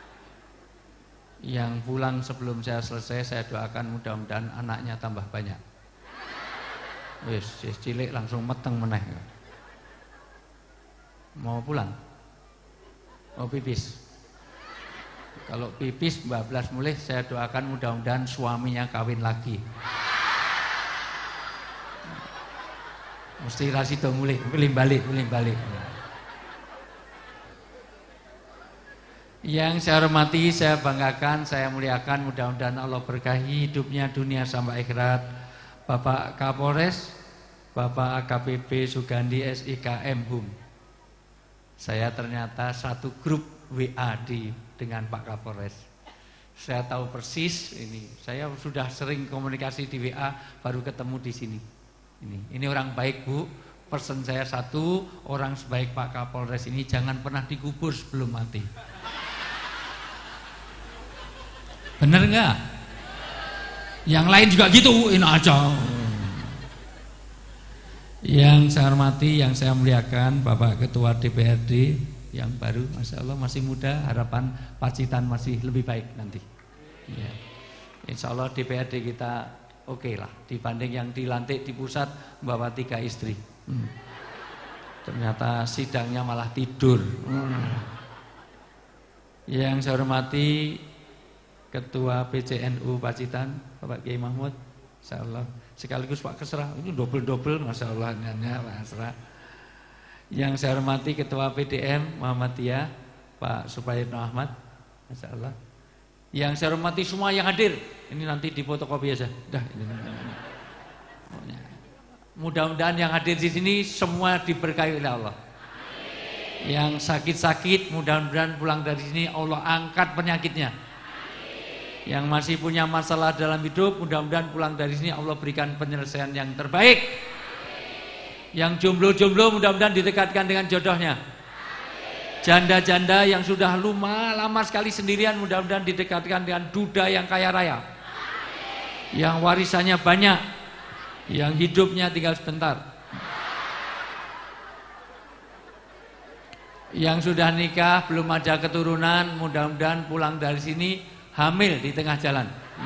Yang pulang sebelum saya selesai, saya doakan mudah-mudahan anaknya tambah banyak. Wis cilik langsung meteng meneh. Mau pulang? Mau pipis? Kalau pipis bablas mulih, saya doakan mudah-mudahan suaminya kawin lagi. Mesti rasido mulih, pilih balik. Yang saya hormati, saya banggakan, saya muliakan, mudah-mudahan Allah berkahi hidupnya dunia sampai akhirat. Bapak Kapolres, Bapak AKBP Sugandi SIKM HUM. Saya ternyata satu grup WA dengan Pak Kapolres. Saya tahu persis ini. Saya sudah sering komunikasi di WA, baru ketemu di sini. Ini orang baik Bu, Pesan saya satu, orang sebaik Pak Kapolres ini jangan pernah dikubur sebelum mati. Bener nggak? Yang lain juga gitu, ini aja. Yang saya hormati, yang saya muliakan Bapak Ketua DPRD yang baru, Masya Allah masih muda, harapan Pacitan masih lebih baik nanti. Ya. Insya Allah DPRD kita oke lah dibanding yang dilantik di pusat membawa 3 istri. Ternyata sidangnya malah tidur. Yang saya hormati Ketua PCNU Pacitan Bapak Kiai Mahmud, Masya Allah sekaligus Pak Kesra, ini double-double Masya Allah Pak Kesra. Yang saya hormati Ketua PDM Muhammadiyah Pak Supayirno Ahmad, Masya Allah. Yang saya hormati semua yang hadir, ini nanti di fotokopi aja. Dah, ini. Mudah-mudahan yang hadir di sini semua diberkahi oleh Allah. Yang sakit-sakit mudah-mudahan pulang dari sini Allah angkat penyakitnya. Yang masih punya masalah dalam hidup mudah-mudahan pulang dari sini Allah berikan penyelesaian yang terbaik. Yang jomblo-jomblo mudah-mudahan didekatkan dengan jodohnya. Janda-janda yang sudah lama sekali sendirian mudah-mudahan didekatkan dengan duda yang kaya raya. Yang warisannya banyak, yang hidupnya tinggal sebentar. Yang sudah nikah belum ada keturunan mudah-mudahan pulang dari sini hamil di tengah jalan.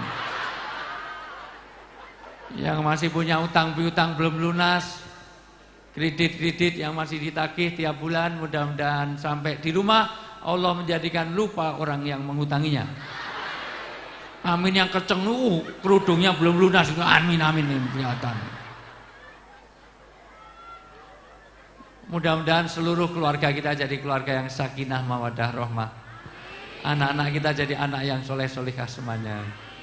Yang masih punya utang piutang belum lunas, kredit-kredit yang masih ditagih tiap bulan mudah-mudahan sampai di rumah Allah menjadikan lupa orang yang mengutanginya. Amin yang kenceng, kerudungnya belum lunas, amin ini kelihatan. Mudah-mudahan seluruh keluarga kita jadi keluarga yang sakinah mawaddah rahmah. Anak-anak kita jadi anak yang soleh-solehah semuanya.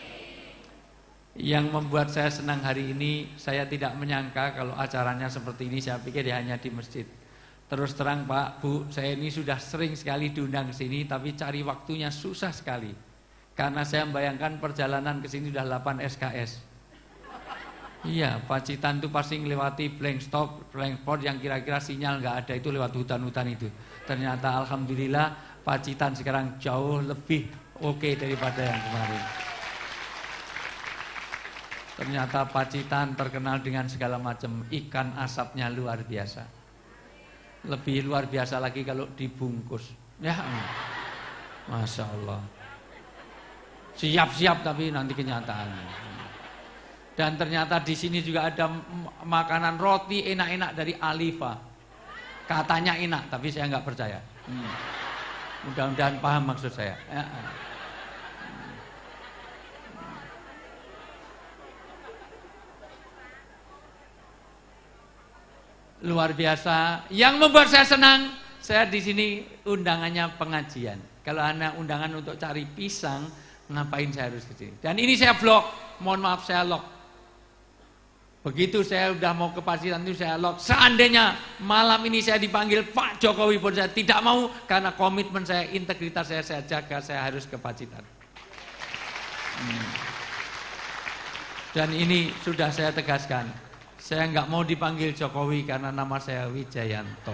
Yang membuat saya senang hari ini, saya tidak menyangka kalau acaranya seperti ini, saya pikir ya hanya di masjid. Terus terang Pak, Bu, saya ini sudah sering sekali diundang ke sini, tapi cari waktunya susah sekali. Karena saya membayangkan perjalanan ke sini sudah 8 SKS. Iya, Pacitan itu pasti melewati blank spot yang kira-kira sinyal nggak ada, itu lewat hutan-hutan itu. Ternyata alhamdulillah Pacitan sekarang jauh lebih oke daripada yang kemarin. Ternyata Pacitan terkenal dengan segala macam ikan asapnya luar biasa. Lebih luar biasa lagi kalau dibungkus. Ya, Masya Allah. Siap-siap tapi nanti kenyataannya. Dan ternyata di sini juga ada makanan roti enak-enak dari Alifa. Katanya enak, tapi saya nggak percaya. Mudah-mudahan paham maksud saya. Luar biasa. Yang membuat saya senang, saya di sini undangannya pengajian. Kalau Anda undangan untuk cari pisang, ngapain saya harus ke sini? Dan ini saya blok. Mohon maaf saya lock. Begitu saya udah mau ke Pacitan itu saya lock. Seandainya malam ini saya dipanggil Pak Jokowi pun saya tidak mau, karena komitmen saya, integritas saya jaga, saya harus ke Pacitan. Dan ini sudah saya tegaskan. Saya nggak mau dipanggil Jokowi karena nama saya Wijayanto.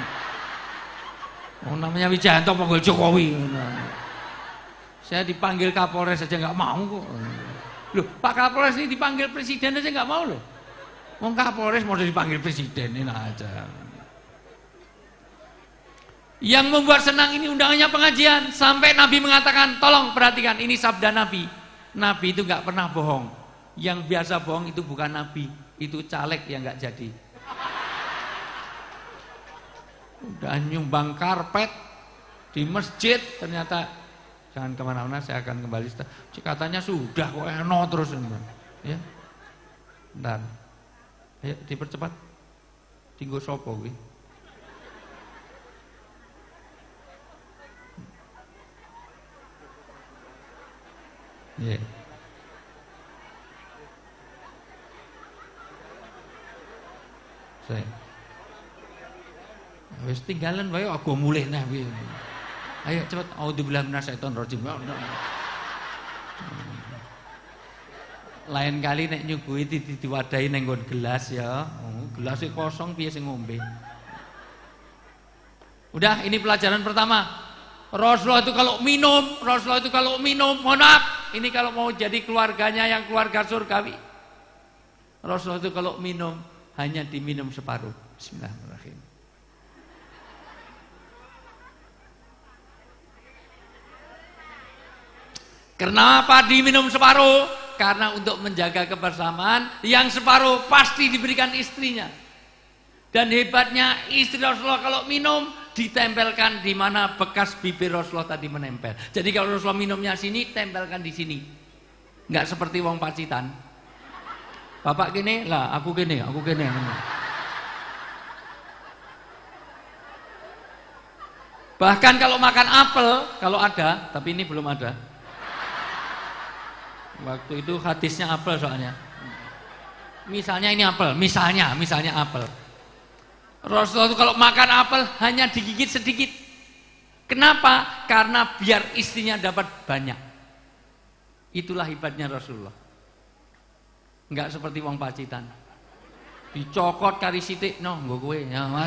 Oh, namanya Wijayanto panggil Jokowi. Saya dipanggil Kapolres saja nggak mau kok. Loh, Pak Kapolres ini dipanggil presiden aja nggak mau loh. Wong Kapolres mau dipanggil presiden ini aja. Yang membuat senang ini undangannya pengajian. Sampai Nabi mengatakan, tolong perhatikan, ini sabda Nabi. Nabi itu nggak pernah bohong. Yang biasa bohong itu bukan Nabi, itu caleg yang nggak jadi. Udah nyumbang karpet di masjid, ternyata jangan kemana-mana, saya akan kembali. Katanya sudah kok eno terus, ya. Bentar, ayo dipercepat. Tinggal sopo gue. Yeah. Saya. Wis tinggalan wae aku mulih nah piye. Ayo cepet, auzubillahi minasyaitonir rajim. Lain kali nek nyuguhi diwadahi ning nggon gelas ya. Gelasnya kosong piye sing ngombe. Udah, ini pelajaran pertama. Rasulullah itu kalau minum, mohon maaf, ini kalau mau jadi keluarganya yang keluarga surgawi. Rasulullah itu kalau minum hanya diminum separuh. Bismillahirrahmanirrahim. Kenapa diminum separuh? Karena untuk menjaga kebersamaan, yang separuh pasti diberikan istrinya. Dan hebatnya istri Rasulullah kalau minum ditempelkan di mana bekas bibir Rasulullah tadi menempel. Jadi kalau Rasulullah minumnya sini, tempelkan di sini. Enggak seperti wong pacitan. Bapak gini, lah aku gini. Bahkan kalau makan apel, kalau ada, tapi ini belum ada. Waktu itu hadisnya apel soalnya. Misalnya ini apel, misalnya apel. Rasulullah itu kalau makan apel hanya digigit sedikit. Kenapa? Karena biar istrinya dapat banyak. Itulah hebatnya Rasulullah. Enggak seperti wong pacitan. Dicokot kari sithik, no, nggo kowe.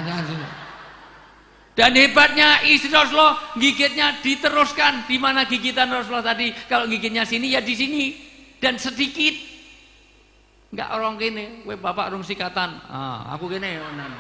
Dan hebatnya istri Rasulullah gigitnya diteruskan. Di mana gigitan Rasulullah tadi? Kalau gigitnya sini ya di sini dan sedikit. Enggak orang gini, kowe bapak rung sikatan. Aku gini.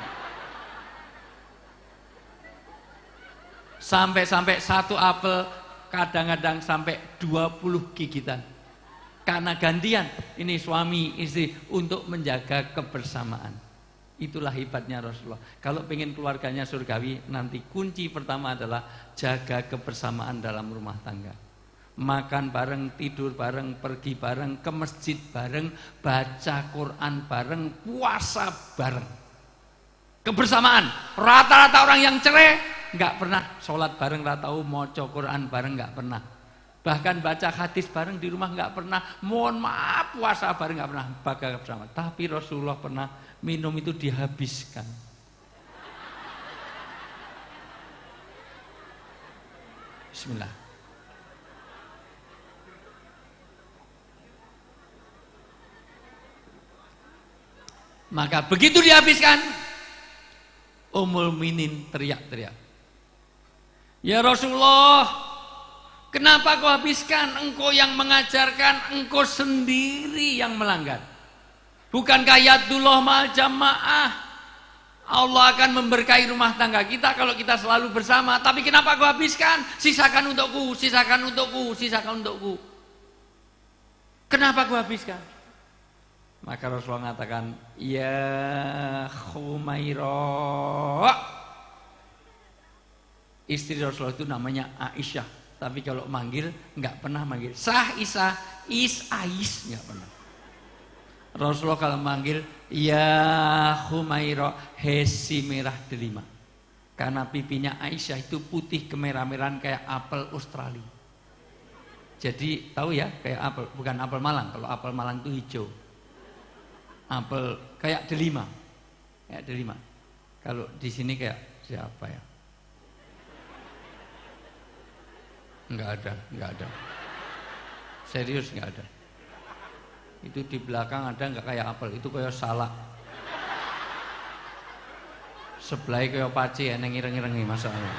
Sampai satu apel kadang-kadang sampai 20 gigitan. Karena gantian ini suami istri untuk menjaga kebersamaan. Itulah hebatnya Rasulullah. Kalau pengen keluarganya surgawi, nanti kunci pertama adalah jaga kebersamaan dalam rumah tangga. Makan bareng, tidur bareng, pergi bareng, ke masjid bareng, baca Quran bareng, puasa bareng. Kebersamaan. Rata-rata orang yang cerai nggak pernah sholat bareng, nggak tahu maca Quran bareng, nggak pernah. Bahkan baca hadis bareng di rumah nggak pernah. Mohon maaf, puasa bareng nggak pernah. Baga bersama. Tapi Rasulullah pernah minum itu dihabiskan. Bismillah. Maka begitu dihabiskan, Ummul Mukminin teriak-teriak, ya Rasulullah, kenapa kau habiskan? Engkau yang mengajarkan, engkau sendiri yang melanggar. Bukankah yadullah ma'al jamaah? Allah akan memberkahi rumah tangga kita kalau kita selalu bersama. Tapi kenapa kau habiskan? Sisakan untukku, sisakan untukku, sisakan untukku. Kenapa kau habiskan? Maka Rasulullah mengatakan, ya Khumairah. Istri Rasulullah itu namanya Aisyah. Tapi kalau manggil, enggak pernah manggil Sah Isa, Ais, enggak pernah. Rasulullah kalau manggil, ya Khumairah, hesi merah delima. Karena pipinya Aisyah itu putih kemerah-merahan kayak apel Australia. Jadi tahu ya, kayak apel, bukan apel Malang. Kalau apel Malang itu hijau. Apel kayak delima, kayak delima. Kalau di sini kayak siapa ya? Enggak ada. Serius enggak ada. Itu di belakang ada enggak kayak apel, itu kayak salak. Sebelahnya kayak paci, eneng ireng-irengi masalahnya.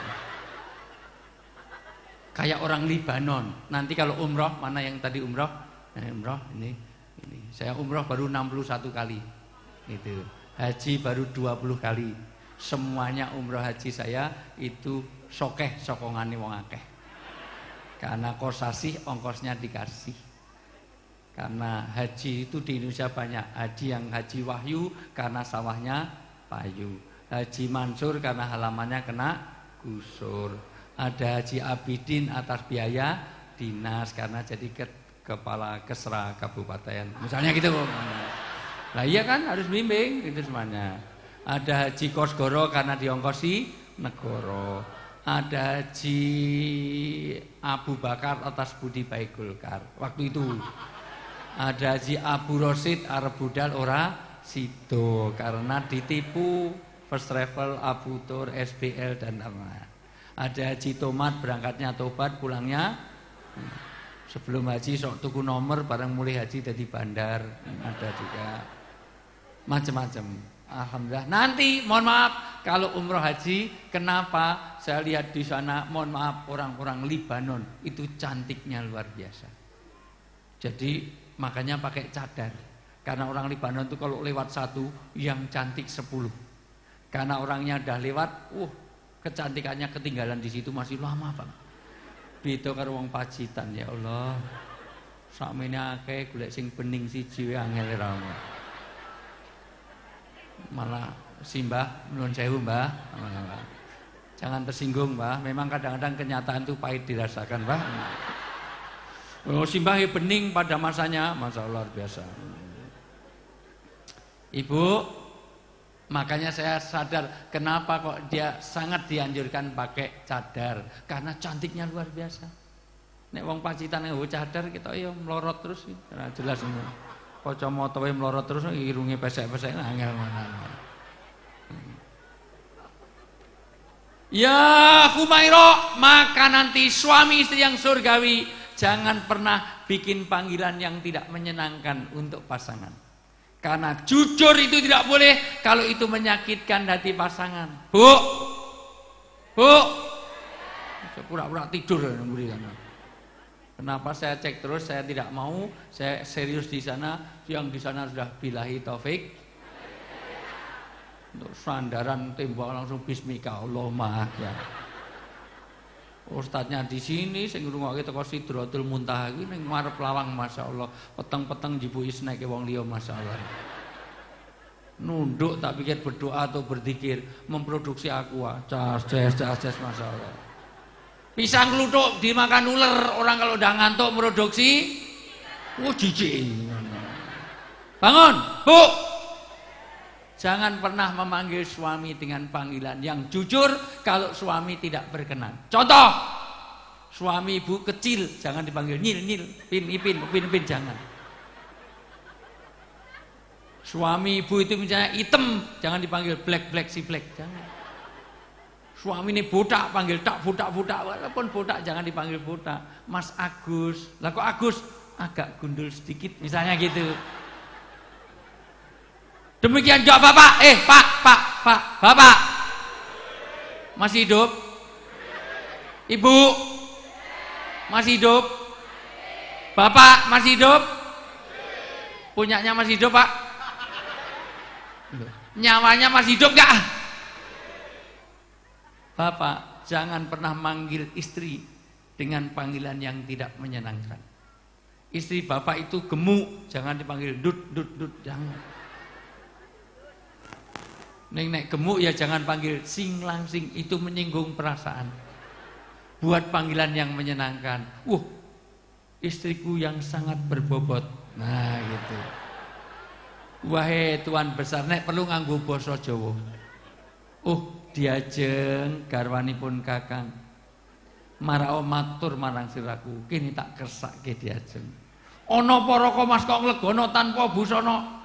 Kayak orang Libanon. Nanti kalau umroh, mana yang tadi umroh? Umroh ini. Saya umroh baru 61 kali. Itu. Haji baru 20 kali. Semuanya umroh haji saya itu sokeh sokongane wong akeh. Karena kosasih ongkosnya dikasih. Karena haji itu di Indonesia banyak. Haji yang haji wahyu karena sawahnya payu. Haji mansur karena halamannya kena gusur. Ada haji abidin atas biaya dinas karena jadi kepala kesra kabupaten, misalnya gitu. Nah iya kan harus bimbing itu semuanya. Ada haji kosgoro karena diongkosi negoro. Ada haji Abu Bakar atas budi baik Golkar waktu itu. Ada haji Abu Rosid arep budal ora sido karena ditipu First Travel, Abu Tur, SBL dan apa. Ada haji tomat berangkatnya tobat pulangnya. Sebelum haji sok tuku nomor barang mulai haji dari bandar. Ada juga macam-macam. Alhamdulillah. Nanti mohon maaf kalau umroh haji, kenapa saya lihat di sana, mohon maaf, orang-orang Libanon itu cantiknya luar biasa. Jadi makanya pakai cadar. Karena orang Libanon itu kalau lewat satu, yang cantik 10. Karena orangnya udah lewat, kecantikannya ketinggalan di situ masih lama, Pak. Beda karo wong Pacitan, ya Allah. Sakmene akeh golek sing bening siji angel ra. Malah Simbah, nuwun sewu Mbah. Jangan tersinggung Mbah, memang kadang-kadang kenyataan itu pahit dirasakan Mbah. Oh Simbah ya bening pada masanya, Masya Allah luar biasa. Ibu, makanya saya sadar kenapa kok dia sangat dianjurkan pakai cadar, karena cantiknya luar biasa. Nek wong Pacitan nggo cadar kita ya melorot terus, nah, jelas semua. Kacamata wae melorot terus, irunge pesek-pesek angel mana. Ya Humairo, maka nanti suami istri yang surgawi jangan pernah bikin panggilan yang tidak menyenangkan untuk pasangan. Karena jujur itu tidak boleh kalau itu menyakitkan hati pasangan. Bu, saya pura-pura tidur nunggu di sana. Kenapa saya cek terus? Saya tidak mau, saya serius di sana. Yang di sana sudah billahi taufik. Untuk sandaran tembak langsung bismika Allahumma ya. Ustadznya di sini, sing ngrungokke teko Sidratul Muntaha iki ning ngarep lawang masyaallah. Peteng-peteng jibuki snack wong liya masyaallah. Nunduk tak pikir berdoa atau berzikir, memproduksi aqua. Cas masyaallah. Pisang kluthuk dimakan ular, orang kalau udah ngantuk produksi jijik. Bangun, Bu. Jangan pernah memanggil suami dengan panggilan yang jujur kalau suami tidak berkenan. Contoh, suami ibu kecil jangan dipanggil Nil, Upin, jangan. Suami ibu itu misalnya hitam, jangan dipanggil black, jangan. Suami ini botak, panggil tak botak, walaupun botak jangan dipanggil botak. Mas Agus, lah kok Agus? Agak gundul sedikit, misalnya gitu. Demikian juga Bapak, Pak, Bapak masih hidup? Ibu masih hidup? Bapak masih hidup? Punyanya masih hidup Pak? Nyawanya masih hidup gak? Bapak jangan pernah manggil istri dengan panggilan yang tidak menyenangkan. Istri Bapak itu gemuk, jangan dipanggil dut, jangan. Nek gemuk ya jangan panggil sing langsing, itu menyinggung perasaan. Buat panggilan yang menyenangkan. Istriku yang sangat berbobot. Nah gitu. Wahai Tuan besar, nek perlu nganggo basa Jawa. Diajeng garwanipun Kakang. Marao matur marang siraku, kini tak kersake diajeng. Ana para Mas kok nglegono tanpa busana.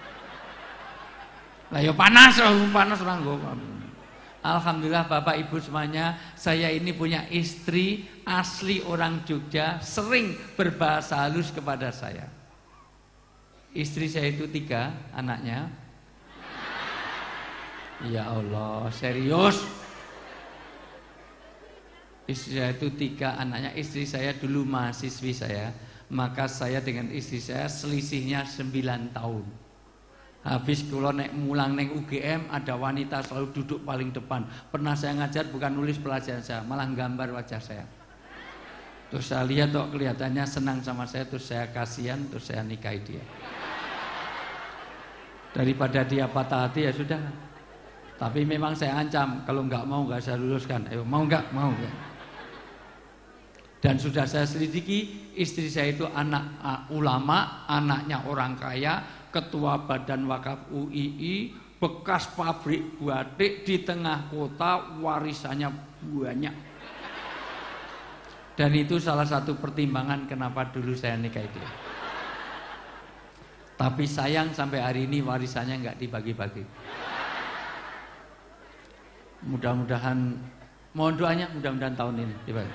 Lah ya panas ora nggo. Alhamdulillah Bapak Ibu semuanya, saya ini punya istri asli orang Jogja, sering berbahasa halus kepada saya. Istri saya itu 3 anaknya. Ya Allah, serius. Istri saya itu 3 anaknya. Istri saya dulu mahasiswi saya, maka saya dengan istri saya selisihnya 9 tahun. Habis kalau nek mulang neng UGM ada wanita selalu duduk paling depan. Pernah saya ngajar bukan nulis pelajaran saya, malah gambar wajah saya. Terus saya lihat kok kelihatannya senang sama saya, terus saya kasihan, terus saya nikahi dia. Daripada dia patah hati ya sudah. Tapi memang saya ancam, kalau nggak mau nggak saya luluskan. Ayo mau nggak? Mau nggak? Dan sudah saya selidiki, istri saya itu anak ulama, anaknya orang kaya, ketua Badan Wakaf UII, bekas pabrik batik di tengah kota, warisannya banyak. Dan itu salah satu pertimbangan kenapa dulu saya nikah itu. Tapi sayang sampai hari ini warisannya nggak dibagi-bagi. Mudah-mudahan, mohon doanya mudah-mudahan tahun ini dibagi.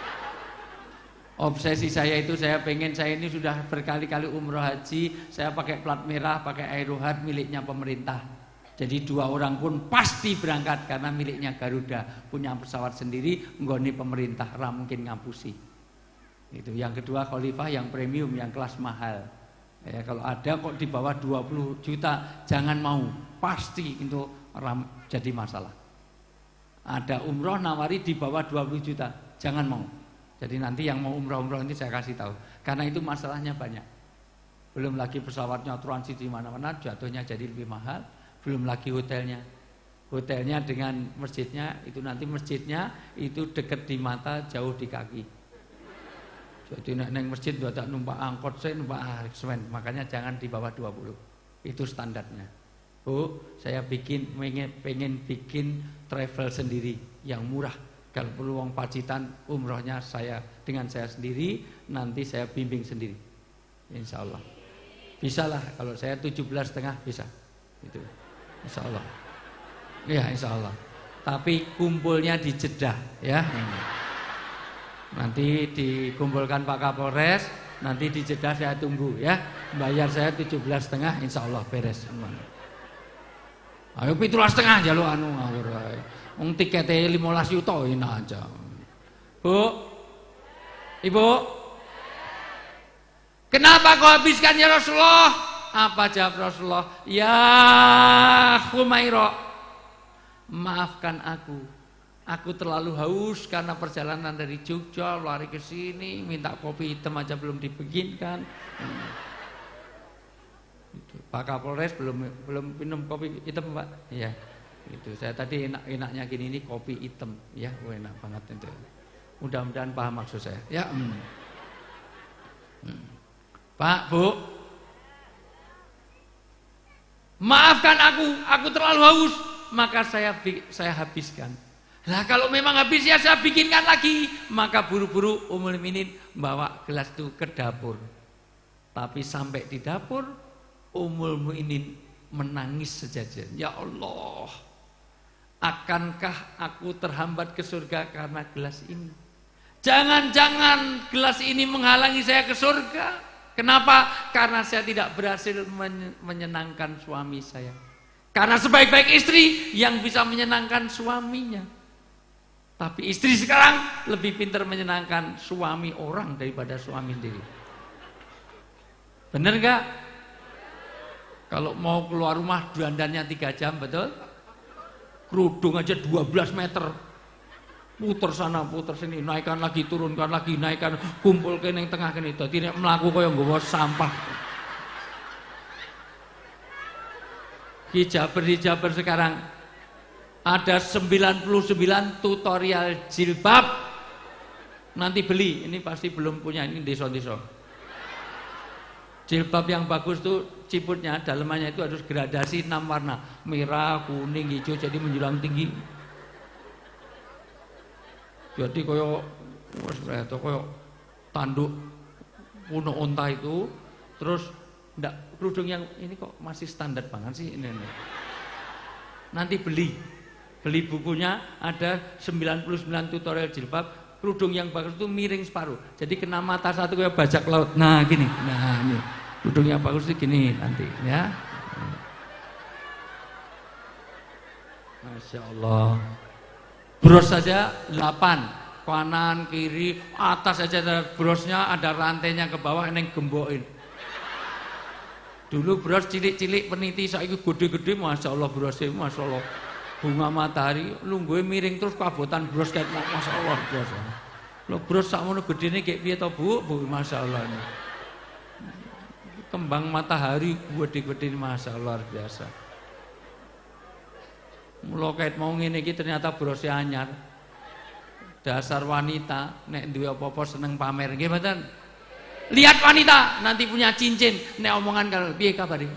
Obsesi saya itu saya pengen, saya ini sudah berkali-kali umroh haji, saya pakai plat merah, pakai Aerohat miliknya pemerintah. Jadi 2 orang pun pasti berangkat karena miliknya Garuda, punya pesawat sendiri, nggone pemerintah, ra mungkin ngapusi. Itu yang kedua khalifah yang premium, yang kelas mahal. Ya, kalau ada kok di bawah 20 juta jangan mau, pasti itu jadi masalah. Ada umroh nawari di bawah 20 juta, jangan mau. Jadi nanti yang mau umroh ini saya kasih tahu, karena itu masalahnya banyak. Belum lagi pesawatnya transit di mana-mana, jatuhnya jadi lebih mahal. Belum lagi hotelnya. Hotelnya dengan masjidnya, itu nanti masjidnya itu dekat di mata, jauh di kaki. Jadi neng masjid tak numpak angkot, saya numpak semen. Makanya jangan di bawah 20. Itu standarnya. Bu, saya pengen bikin travel sendiri yang murah. Kalau perlu uang Pacitan, umrohnya dengan saya sendiri, nanti saya bimbing sendiri. Insya Allah. Bisa lah, kalau saya 17,5 bisa. Itu. Insya Allah. Ya insya Allah. Tapi kumpulnya di Jeddah ya. Nanti dikumpulkan Pak Kapolres, nanti di Jeddah saya tunggu ya. Bayar saya 17,5 insya Allah beres. Ayo 17,5 jaluk anu ngawur wae. Wong tikete 15 juta enak aja. Bu. Ibu. Kenapa kau habiskan ya Rasulullah? Apa jawab Rasulullah? Ya Humairah, maafkan aku. Aku terlalu haus karena perjalanan dari Jogja lari ke sini, minta kopi hitam aja belum dibikinkan. Pak Kapolres belum minum kopi hitam, Pak. Iya. Itu saya tadi enaknya gini, ini kopi hitam ya, enak banget itu. Mudah-mudahan paham maksud saya. Ya. Pak, Bu, maafkan aku terlalu haus, maka saya habiskan. Nah kalau memang habis ya saya bikinkan lagi. Maka buru-buru Ummul Mukminin bawa gelas itu ke dapur. Tapi sampai di dapur, Ummul Mukminin menangis sejajar. Ya Allah, akankah aku terhambat ke surga karena gelas ini? Jangan-jangan gelas ini menghalangi saya ke surga. Kenapa? Karena saya tidak berhasil menyenangkan suami saya. Karena sebaik-baik istri yang bisa menyenangkan suaminya. Tapi istri sekarang lebih pintar menyenangkan suami orang daripada suami sendiri. Bener gak? Kalau mau keluar rumah dandannya 3 jam, betul? Kerudung aja 12 meter. Puter sana, puter sini, naikkan lagi, turunkan lagi, naikkan, kumpul ke yang tengah kene. Dadi nek mlaku kaya nggawa sampah. Hijaber sekarang ada 99 tutorial jilbab. Nanti beli, ini pasti belum punya, ini desa-desa. Jilbab yang bagus tuh ciputnya, dalamannya itu harus gradasi 6 warna, merah, kuning, hijau, jadi menjulang tinggi. Jadi koyo tanduk puno onta itu, terus ndak kerudung yang ini kok masih standar banget sih ini. Nanti beli bukunya, ada 99 tutorial jilbab. Kerudung yang bagus itu miring separuh, jadi kena mata satu kayak bajak laut. Nah gini, nah ini kerudung yang bagus itu gini nanti ya. Masya Allah. Bros saja 8, kanan, kiri, atas saja ada brosnya, ada rantainya ke bawah, neng gembokin. Dulu bros cilik-cilik peniti, saiki gede-gede, masya Allah brosnya, masya Allah. Bunga matahari, lungguhe miring terus kabotan bros kayak masya Allah bros. Lo bros sakmono gedene kayak piye to Bu? Masya Allah ini. Kembang matahari gede-gede, masya Allah luar biasa. Mula kait mau ngene iki ternyata brose anyar. Dasar wanita nek duwe apa-apa seneng pamer nggih mboten? Lihat wanita nanti punya cincin, nek omongan kalau piye kabare?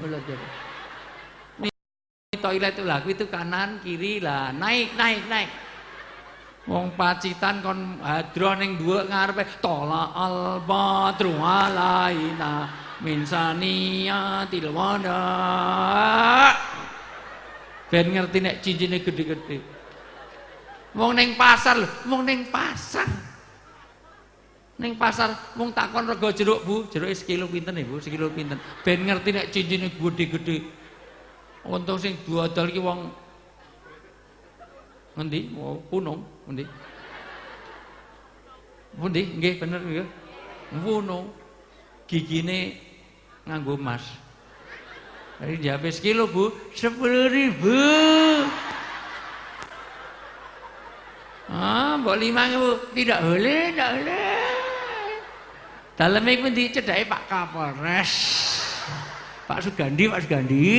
Ini toilet itu lah, itu kanan kiri lah, naik. Wong Pacitan kon hadroh ning dhuwur ngarepe tola al badru alaina min saniyatil wada. Ben ngerti nek cincinnya gede-gede. Wong ning pasar lho, wong ning pasar. Ning pasar wong takon rega jeruk Bu, jeruke sekilo pinten Bu, sekilo pinten. Ben ngerti nek cincinnya gede-gede. Untung sing duodol ki wong ngendi? Oh, Punung, ngendi? Pundi? Nggih bener nggih. Punung. Gigine nganggo emas. Dari diape sekilo, Bu? 10.000. Mbok 5.000. Tidak boleh, tidak boleh. Daleme iku ndi cedhake Pak Kapolres. Pak Sugandi, Pak Sugandi.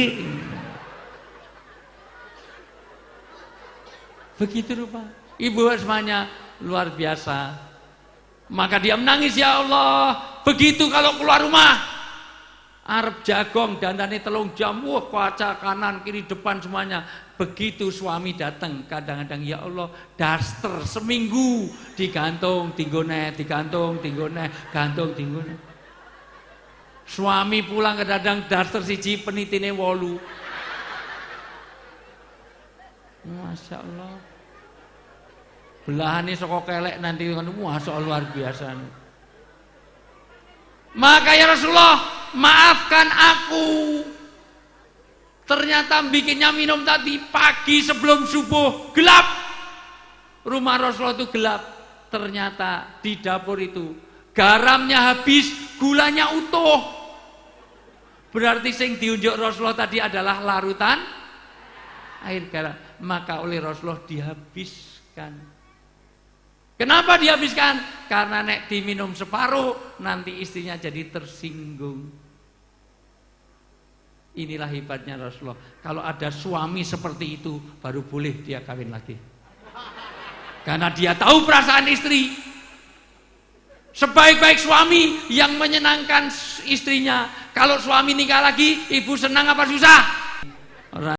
Begitu rupa. Ibu semuanya luar biasa. Maka dia menangis, ya Allah. Begitu kalau keluar rumah, arep jagong dandane 3 jam, wah kaca kanan kiri depan semuanya. Begitu suami datang, kadang-kadang ya Allah, daster seminggu digantung tinggone, digantung tinggone, gantung tinggone. Suami pulang kadang-kadang daster siji penitine 8. Masya Allah. Belahane saka kelek nanti ngono, masya Allah luar biasa. Maka ya Rasulullah, maafkan aku. Ternyata bikinnya minum tadi pagi sebelum subuh gelap. Rumah Rasulullah itu gelap. Ternyata di dapur itu garamnya habis, gulanya utuh. Berarti sing diunjuk Rasulullah tadi adalah larutan air garam. Maka oleh Rasulullah dihabiskan. Kenapa dihabiskan? Karena nek diminum separuh nanti istrinya jadi tersinggung. Inilah hebatnya Rasulullah. Kalau ada suami seperti itu baru boleh dia kawin lagi. Karena dia tahu perasaan istri. Sebaik-baik suami yang menyenangkan istrinya. Kalau suami nikah lagi, ibu senang apa susah?